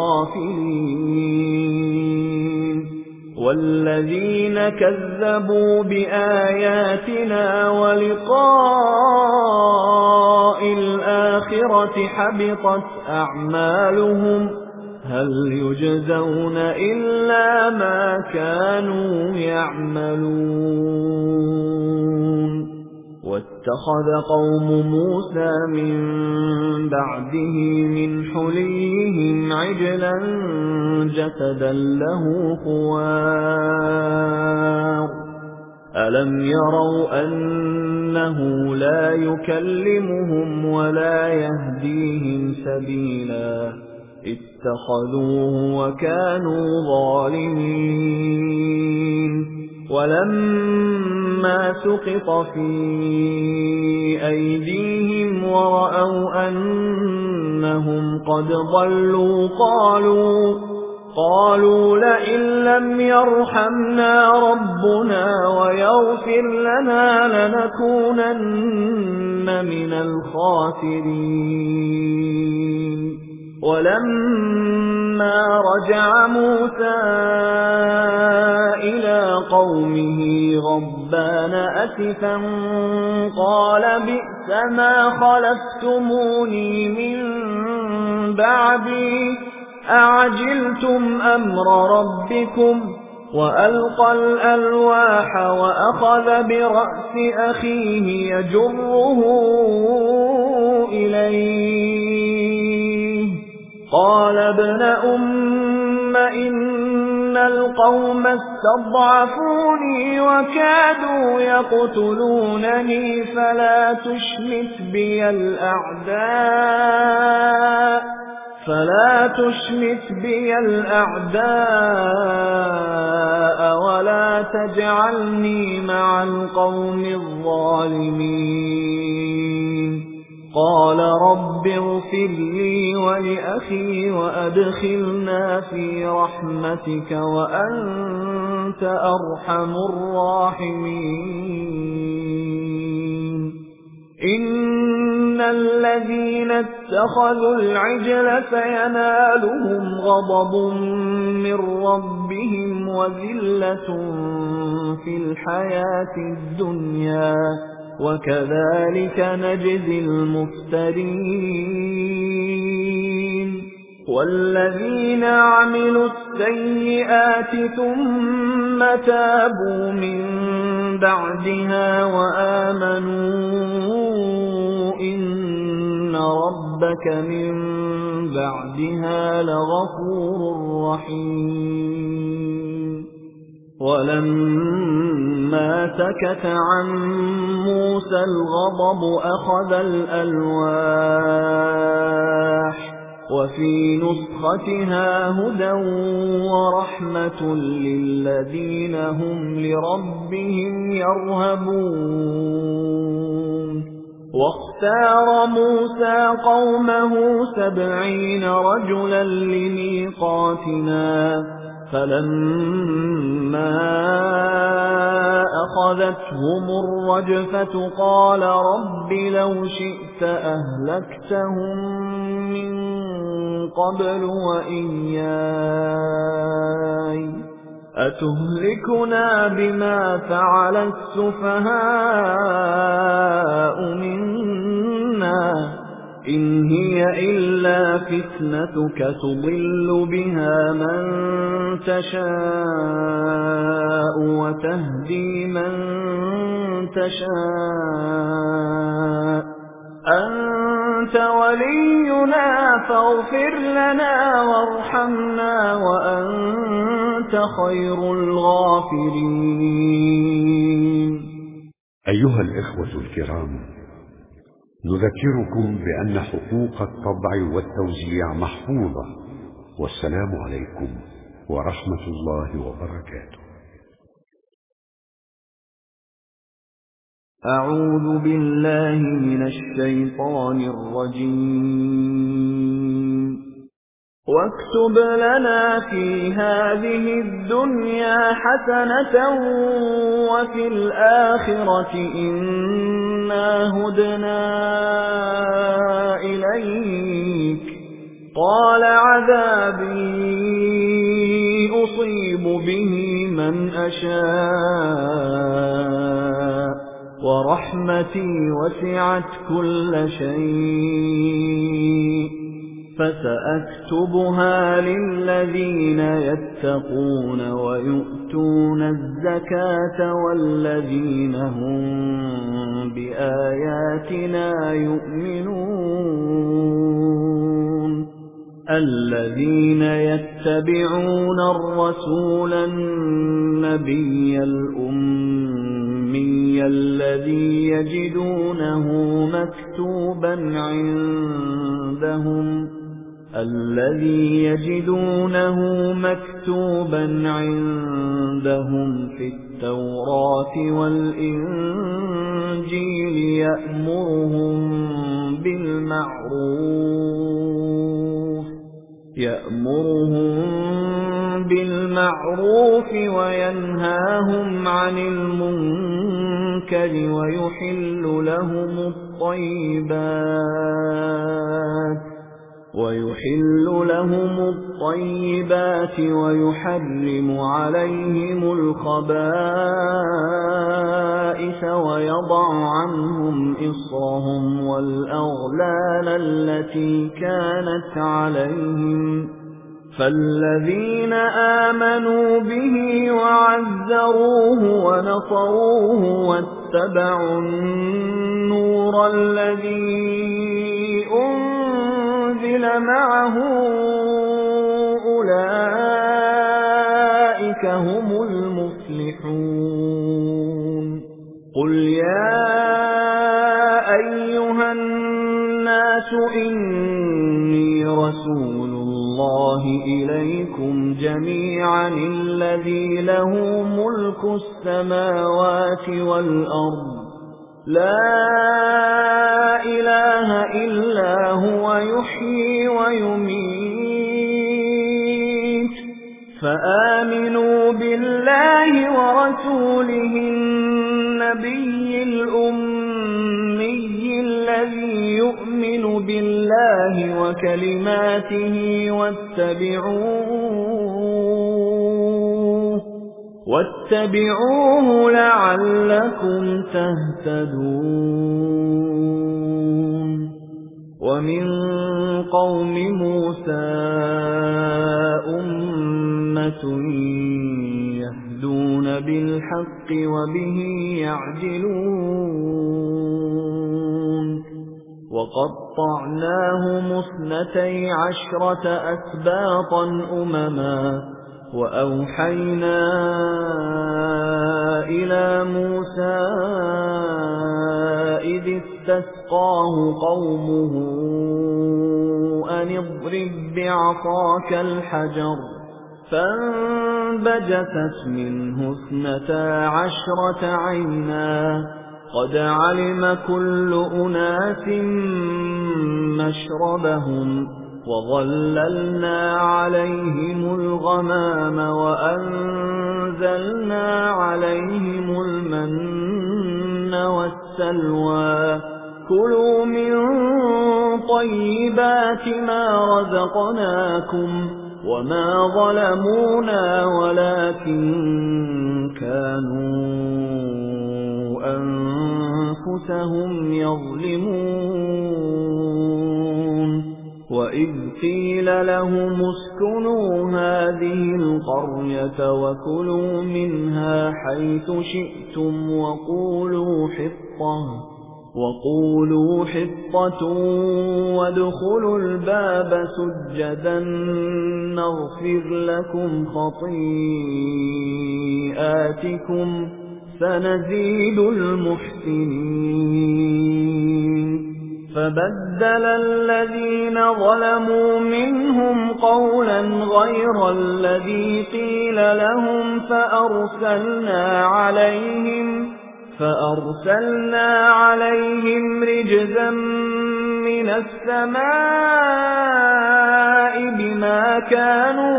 غافلين والذين كذبوا بآياتنا ولقاء الآخرة حبطت أعمالهم هل يجزون إلا ما كانوا يعملون واتخذ قوم موسى من بعده من حليهم عجلا جسدا له خوار ألم يروا أنه لا يكلمهم ولا يهديهم سبيلا اتخذوه وكانوا ظالمين ولما سقط في أيديهم ورأوا أنهم قد ضلوا قالوا لئن لم يرحمنا ربنا ويغفر لنا لنكونن من الخاسرين ولما رجع موسى إلى قومه غضبان أسفا قال بئس ما خلفتموني من بعدي أعجلتم أمر ربكم وألقى الألواح وأخذ برأس أخيه يجره إليه قال ابن أم إن القوم استضعفوني وكادوا يقتلونني فلا تشمت بي الأعداء ولا تجعلني مع القوم الظالمين قال رب اغفر لي ولأخي وأدخلنا في رحمتك وأنت أرحم الراحمين إن الذين اتخذوا العجل سينالهم غضب من ربهم وذلة في الحياة الدنيا وكذلك نجزي المفترين والذين عملوا السيئات ثم تابوا من بعدها وآمنوا إن رَبَّكَ مِن بَعْدِهَا لَغَفُورٌ رَّحِيمٌ وَلَمَّا سَكَتَ عَن مُوسَى الْغَضَبُ أَخَذَ الْأَلْوَاحَ وَفِي نُسْخَتِهَا هُدًى وَرَحْمَةٌ لِّلَّذِينَ هُمْ لِرَبِّهِمْ يَرْهَبُونَ وَاخْتَارَ مُوسَى قَوْمَهُ 70 رَجُلًا لِّمِيقَاتِنَا فَلَمَّا أَخَذَتْهُمُ الرَّجْفَةُ قَالَ رَبِّ لَوْ شِئْتَ أَهْلَكْتَهُم مِّن قَبْلُ وَإِيَّايَ أَتُهْلِكُنَا بِمَا فَعَلَ السُّفَهَاءُ مِنَّا إِنْ هِيَ إِلَّا فِتْنَتُكَ تُضِلُّ بِهَا مَن تَشَاءُ وَتَهْدِي مَن تَشَاءُ أَنْتَ وَلِيُّنَا فَاغْفِرْ لَنَا وَارْحَمْنَا وَأَنْتَ خَيْرُ الْغَافِرِينَ. أيها الإخوة الكرام، نذكركم بأن حقوق الطبع والتوزيع محفوظة، والسلام عليكم ورحمة الله وبركاته. أعوذ بالله من الشيطان الرجيم. واكتب لنا في هذه الدنيا حسنة وفي الآخرة إنا هدنا إليك قال عذابي أصيب به من أشاء ورحمتي وسعت كل شيء فسأكتبها للذين يتقون ويؤتون الزكاة والذين هم بآياتنا يؤمنون الذين يتبعون الرسول النبي الأمي الذي يجدونه مكتوبا عندهم في التوراة والإنجيل يأمرهم بالمعروف وينهاهم عن المنكر ويحل لهم الطيبات ويحرم عليهم الخبائث ويضع عنهم إصرهم والأغلال التي كانت عليهم فالذين آمنوا به وعزروه ونصروه واتبعوا النور الذي أنزل معه أولئك هم المفلحون. قل يا أيها الناس إني رسول الله إليكم جميعا الذي له ملك السماوات والأرض لا إله إلا هو يحيي ويميت فآمنوا بالله ورسوله النبي الأمي الذي يؤمن بالله وكلماته واتبعوه لعلكم تهتدون. ومن قوم موسى أمة يهدون بالحق وبه يعدلون وَقَطَّعْنَاهُمُ 12 أسباطا أمما وَأَوْحَيْنَا إِلَى مُوسَى إِذِ اسْتَسْقَاهُ قَوْمُهُ أَنِ اضْرِب بِّعَصَاكَ الْحَجَرَ فَانبَجَسَتْ مِنْهُ 12 عَيْنًا قَدْ عَلِمَ كُلُّ أُنَاسٍ مَّشْرَبَهُمْ وَظَلَّلْنَا عَلَيْهِمُ الْغَمَامَ وَأَنزَلْنَا عَلَيْهِمُ الْمَنَّ وَالسَّلْوَىٰ كُلُوا مِن طَيِّبَاتِ مَا رَزَقْنَاكُمْ وَمَا ظَلَمُونَا وَلَكِن كَانُوا أَنفُسَهُمْ يَظْلِمُونَ وَإِذْ قِيلَ لَهُمُ اسْكُنُوا هَٰذِهِ الْقَرْيَةَ وَكُلُوا مِنْهَا حَيْثُ شِئْتُمْ وَقُولُوا حِطَّةٌ وَادْخُلُوا الْبَابَ سُجَّدًا نَّغْفِرْ لَكُمْ خَطِيئَاتِكُمْ سَنَزِيدُ الْمُحْسِنِينَ فَبَدَّلَ الَّذِينَ ظَلَمُوا مِنْهُمْ قَوْلًا غَيْرَ الَّذِي قِيلَ لَهُمْ فَأَرْسَلْنَا عَلَيْهِمْ رِجْزًا مِّنَ السَّمَاءِ بِمَا كَانُوا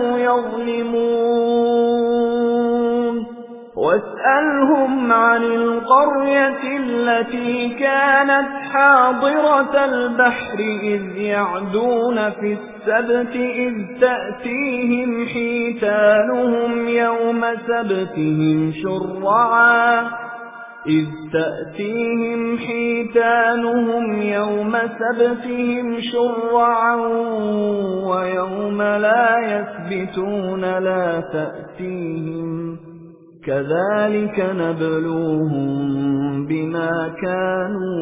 يَظْلِمُونَ وَاسْأَلْهُمْ عَنِ الْقَرْيَةِ الَّتِي كَانَتْ حَاضِرَةَ الْبَحْرِ إِذْ يَعْدُونَ فِي السَّبْتِ إِذْ تَأْتِيهِمْ حِيتَانُهُمْ يَوْمَ سَبْتِهِمْ شُرَّعًا وَيَوْمَ لَا يَسْبِتُونَ لَا تَأْتِيهِمْ كَذَلِكَ نَبْلُوهُم بِمَا كَانُوا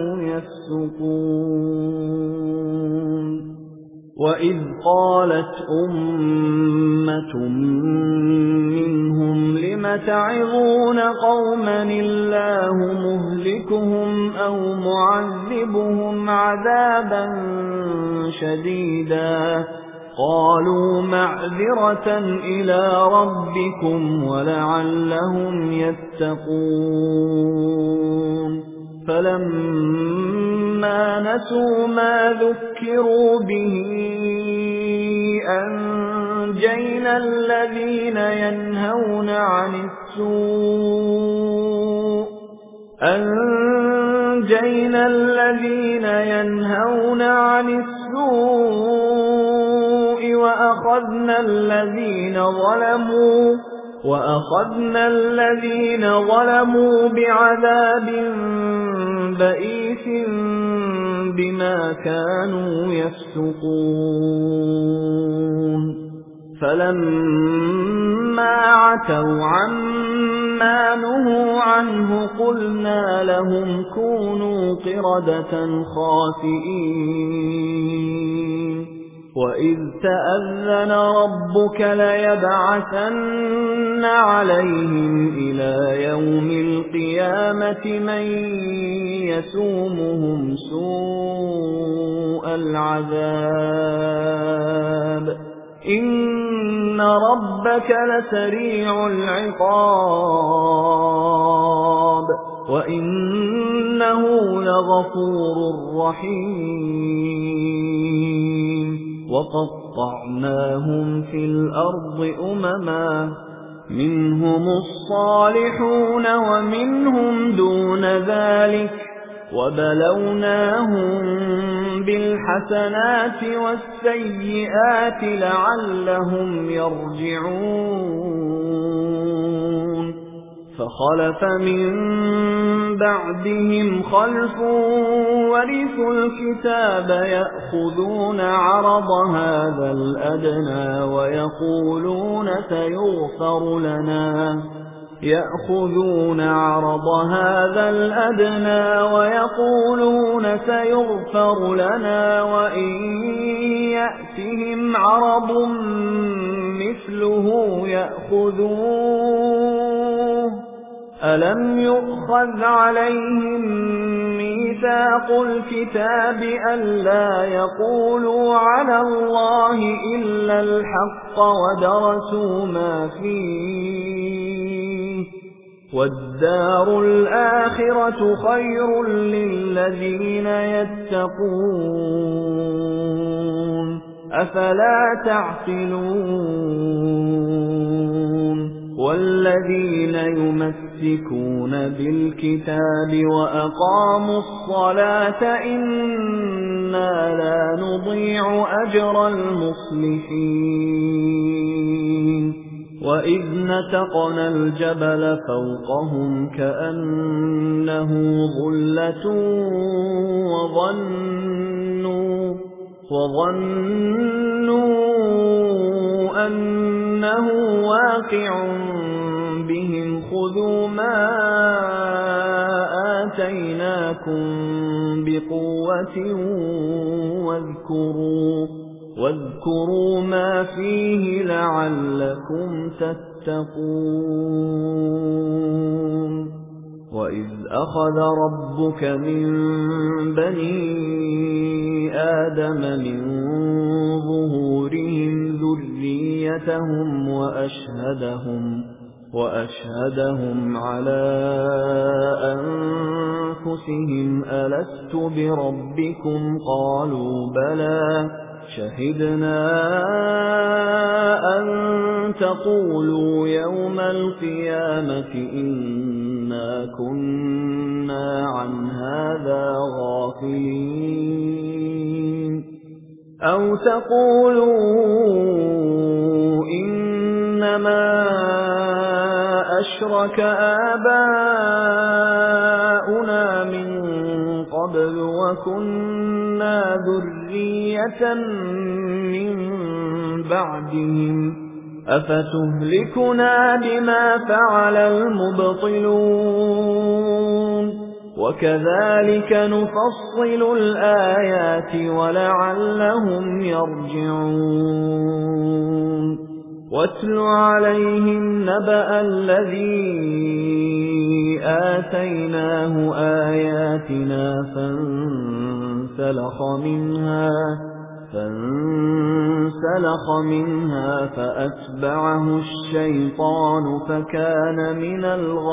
يَفْسُقُونَ وَإِذْ قَالَتْ أُمَّةٌ مِّنْهُمْ لِمَ تَعِظُونَ قَوْمًا اللَّهُ مُهْلِكُهُمْ أَوْ مُعَذِّبُهُمْ عَذَابًا شَدِيدًا قَالُوا مَعْذِرَةً إِلَىٰ رَبِّكُمْ وَلَعَلَّهُمْ يَتَّقُونَ فَلَمَّا نَسُوا مَا ذُكِّرُوا بِهِ أَنجَيْنَا الَّذِينَ يَنْهَوْنَ عَنِ السُّوءِ وَأَخَذْنَا الَّذِينَ ظَلَمُوا بِعَذَابٍ بَئِيسٍ بِمَا كَانُوا يَفْسُقُونَ فَلَمَّا عَتَوْا عَمَّا نُهُوا عَنْهُ قُلْنَا لَهُمْ كُونُوا قِرَدَةً خَاسِئِينَ وَإِذْ تَأَذَّنَ رَبُّكَ لَيَبْعَثَنَّ عَلَيْهِمْ إِلَى يَوْمِ الْقِيَامَةِ مَن يَسُومُهُمْ سُوءَ الْعَذَابِ إِنَّ رَبَّكَ لَسَرِيعُ الْعِقَابِ وَإِنَّهُ لَغَفُورٌ رَّحِيمٌ وَقَطَّعْنَاهُمْ فِي الْأَرْضِ أُمَمًا مِنْهُمُ الصَّالِحُونَ وَمِنْهُمْ دُونَ ذَلِكَ وَبَلَوْنَاهُم بِالْحَسَنَاتِ وَالسَّيِّئَاتِ لَعَلَّهُمْ يَرْجِعُونَ فَخَلَفَ مِن بَعْدِهِمْ خَلْفٌ وَرِثُوا الْكِتَابَ يَأْخُذُونَ عَرَضَ هَٰذَا الْأَدْنَىٰ وَيَقُولُونَ يأخذون عرض هذا الأدنى ويقولون سيغفر لنا وإن يأتهم عرض مثله يأخذوه ألم يؤخذ عليهم ميثاق الكتاب ألا يقولوا على الله إلا الحق ودرسوا ما فيه والدار الآخرة خير للذين يتقون أفلا تعقلون والذين يمسكون بالكتاب وأقاموا الصلاة إنا لا نضيع أجر المصلحين وإذ نتقنا الجبل فوقهم كأنه ظلة وظنوا أنه واقع بهم خذوا ما آتيناكم بقوة واذكروا ما فيه لعلكم تتقون وإذ أخذ ربك من بني آدم من ظهورهم ذريتهم وأشهدهم على أنفسهم ألست بربكم قالوا بلى شهدنا أن تقولوا يوم القيامة إنا كنا عن هذا غافلين أو تقولوا إنما أشرك آباؤنا من قبل وكنا ذرية من بعدهم أفتهلكنا بما فعل المبطلون وكذلك نفصل الآيات ولعلهم يرجعون واتل عليهم نبأ الذي آتيناه آياتنا فانسلخ منها فأتبعه الشيطان فكان من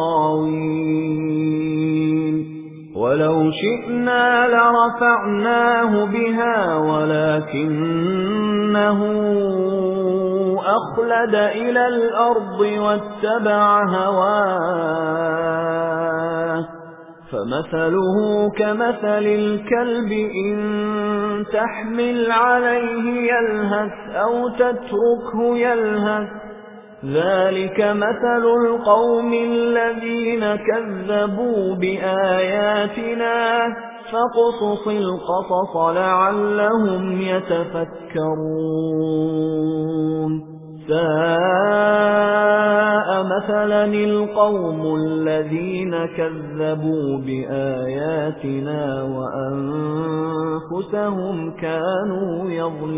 الغاوين ولو شئنا لرفعناه بها ولكنه أخلد إلى الأرض واتبع هواه فمثله كمثل الكلب إن تحمل عليه يلهث أو تتركه يلهث ذلك مثل القوم الذين كذبوا بآياتنا فاقصص القصص لعلهم يتفكرون ساء مثلا القوم الذين كذبوا بآياتنا وأنفسهم كانوا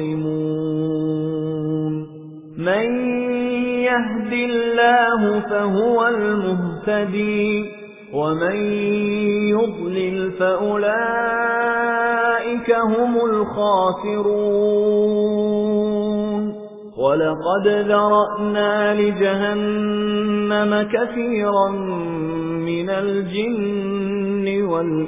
يظلمون من يهد الله فهو المهتدي ومن يضلل فأولئك هم الخاسرون ولقد ذرأنا لجهنم كثيرا من الجن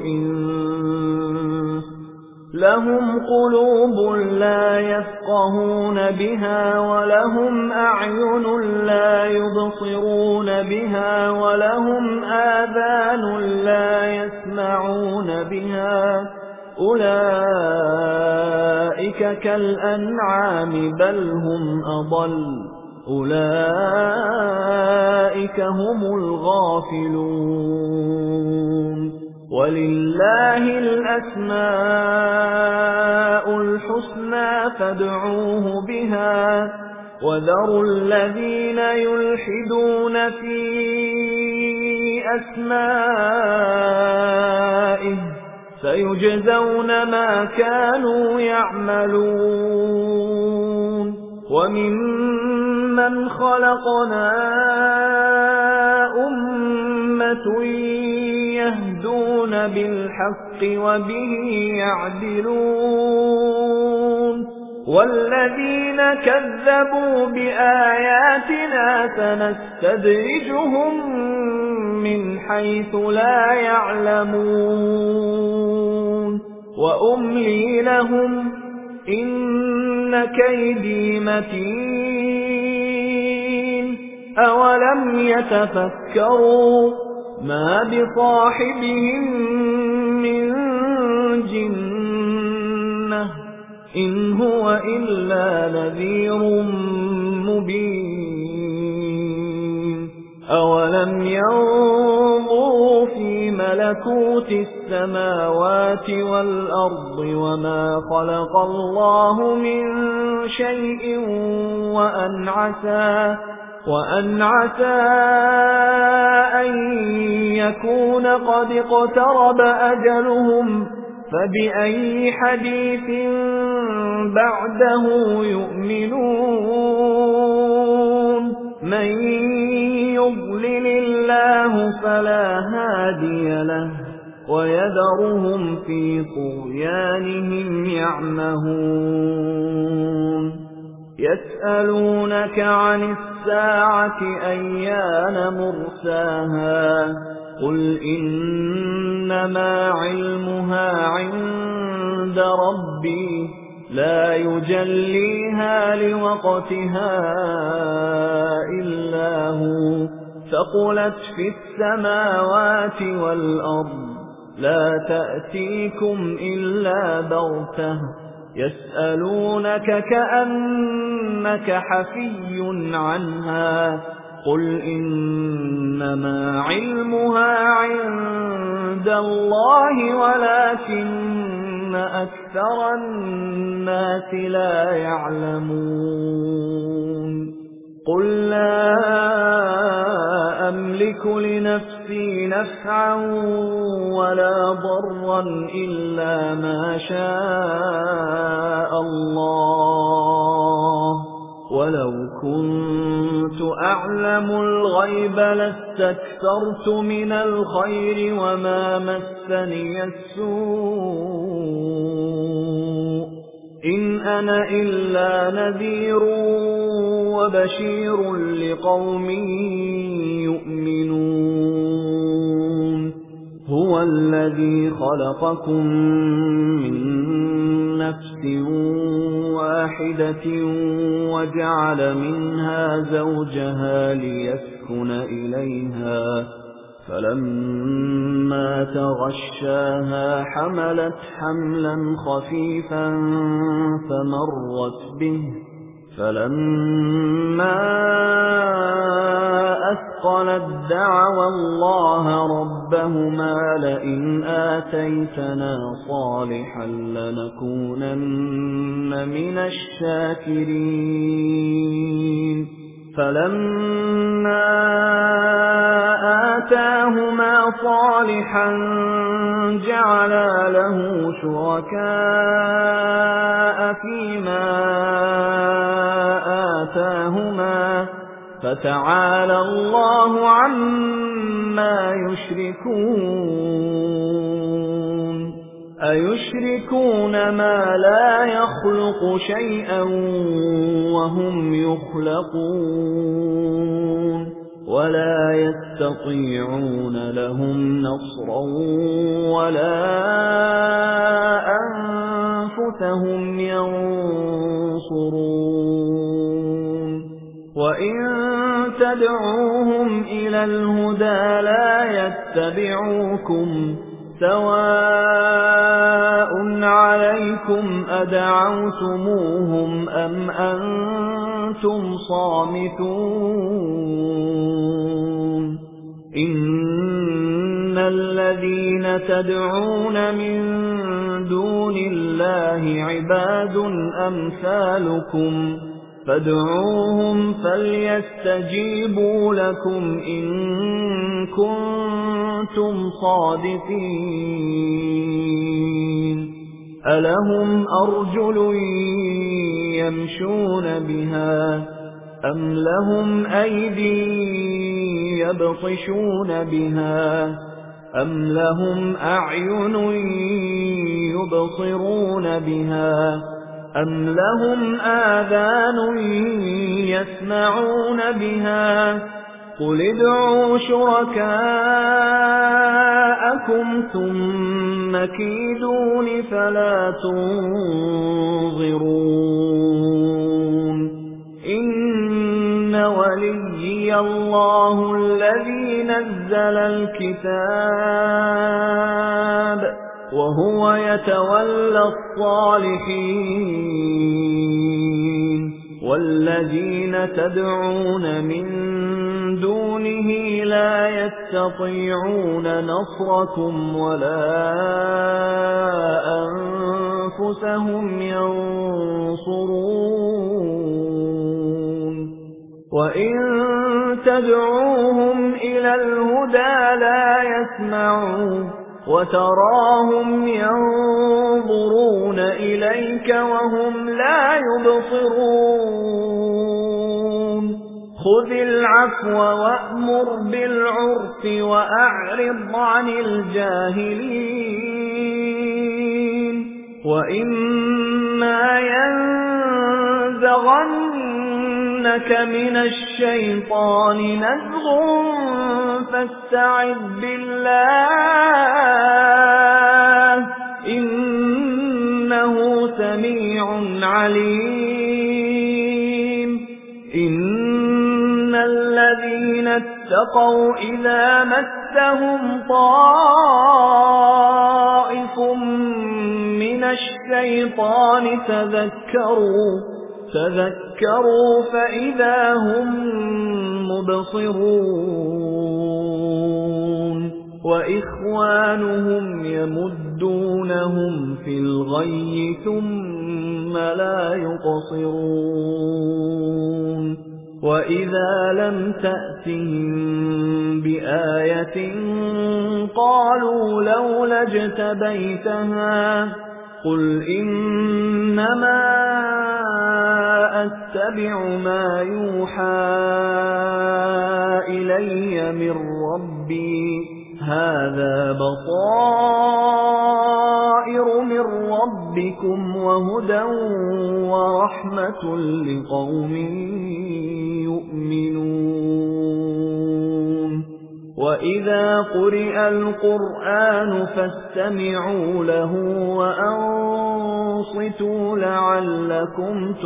والإنس لهم قلوب لا يفقهون بها ولهم أعين لا يبصرون بها ولهم آذان لا يسمعون بها أولئك كالأنعام بل هم أضل أولئك هم الغافلون ولله الأسماء الحسنى فادعوه بها وذروا الذين يلحدون في بأسمائه سيجزون ما كانوا يعملون وممن خلقنا أمة يهدون بالحق وبه يعدلون والذين كذبوا بآياتنا سنستدرجهم من حيث لا يعلمون وأملي لهم إن كيدي متين أولم يتفكروا ما بصاحبهم من جنة إن هو إلا نذير مبين أولم ينظروا في ملكوت السماوات والأرض وما خلق الله من شيء وأن عسى أن يكون قد اقترب أجلهم فبأي حديث بعده يؤمنون من يضلل الله فلا هادي له ويذرهم في طغيانهم يعمهون يسألونك عن الساعة أيان مرساها قل إنما علمها عند ربي لا يجليها لوقتها إلا هو ثقلت في السماوات والأرض لا تأتيكم إلا بغتة يسألونك كأنك حفي عنها قل إنما علمها عند الله ولكن أكثر الناس لا يعلمون قل لا أملك لنفسي نفعا ولا ضرا إلا ما شاء الله ولو كنت أعلم الغيب لاستكثرت من الخير وما مسني السوء إن أنا إلا نذير وبشير لقوم يؤمنون هو الذي خلقكم من نفس واحدة وجعل منها زوجها ليسكن إليها فلما تغشاها حملت حملا خفيفا فمرت به فلما أثقلت دعوا الله ربهما لئن آتيتنا صالحا لنكونن من الشاكرين فلما آتاهما صالحا جعلا له شركاء فيما آتاهما فتعالى الله عما يشركون أيشركون ما لا يخلق شيئا وهم يخلقون ولا يستطيعون لهم نصرا ولا أنفسهم ينصرون وإن تدعوهم إلى الهدى لا يتبعوكم سواء عليكم أدعوتموهم أم أنتم صامتون إن الذين تدعون من دون الله عباد أمثالكم فادعوهم فليستجيبوا لكم إن كنتم صادقين ألهم أرجل يمشون بها أم لهم أيدي يبطشون بها أم لهم أعين يبصرون بها أم لهم آذان يسمعون بها قل ادعوا شركاءكم ثم كيدون فلا تنظرون إن وليي الله الذي نزل الكتاب وهو يتولى الصالحين والذين تدعون من دونه لا يستطيعون نصركم ولا أنفسهم ينصرون وإن تدعوهم إلى الهدى لا يسمعون وتراهم ينظرون إليك وهم لا يبصرون خذ العفو وأمر بالعرف وأعرض عن الجاهلين وإما ينزغنك من الشيطان نزغ فاستعذ بالله إنه سميع عليم إن الذين اتقوا إذا مسهم طائف من الشيطان تذكروا فإذا هم مبصرون وإخوانهم يمدونهم في الغي ثم لا يقصرون وإذا لم تأتهم بآية قالوا لولا اجتبيتها قل إنما أتبع ما يوحى إلي من ربي هذا بصائر من ربكم وهدى ورحمة لقوم يؤمنون وإذا قرئ القرآن فاستمعوا له وأنصتوا لعلكم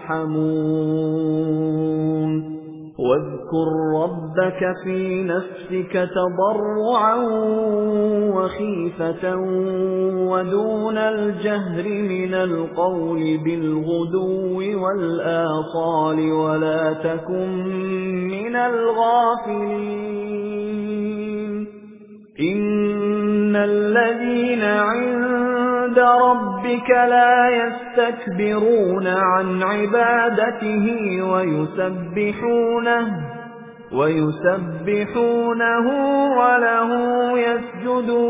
ترحمون واذكر ربك في نفسك تضرعا وخيفة ودون الجهر من القول بالغدو والآصال ولا تكن من الغافلين إن الذين عند ربك لا يستكبرون عن عبادته ويسبحونه وله يسجدون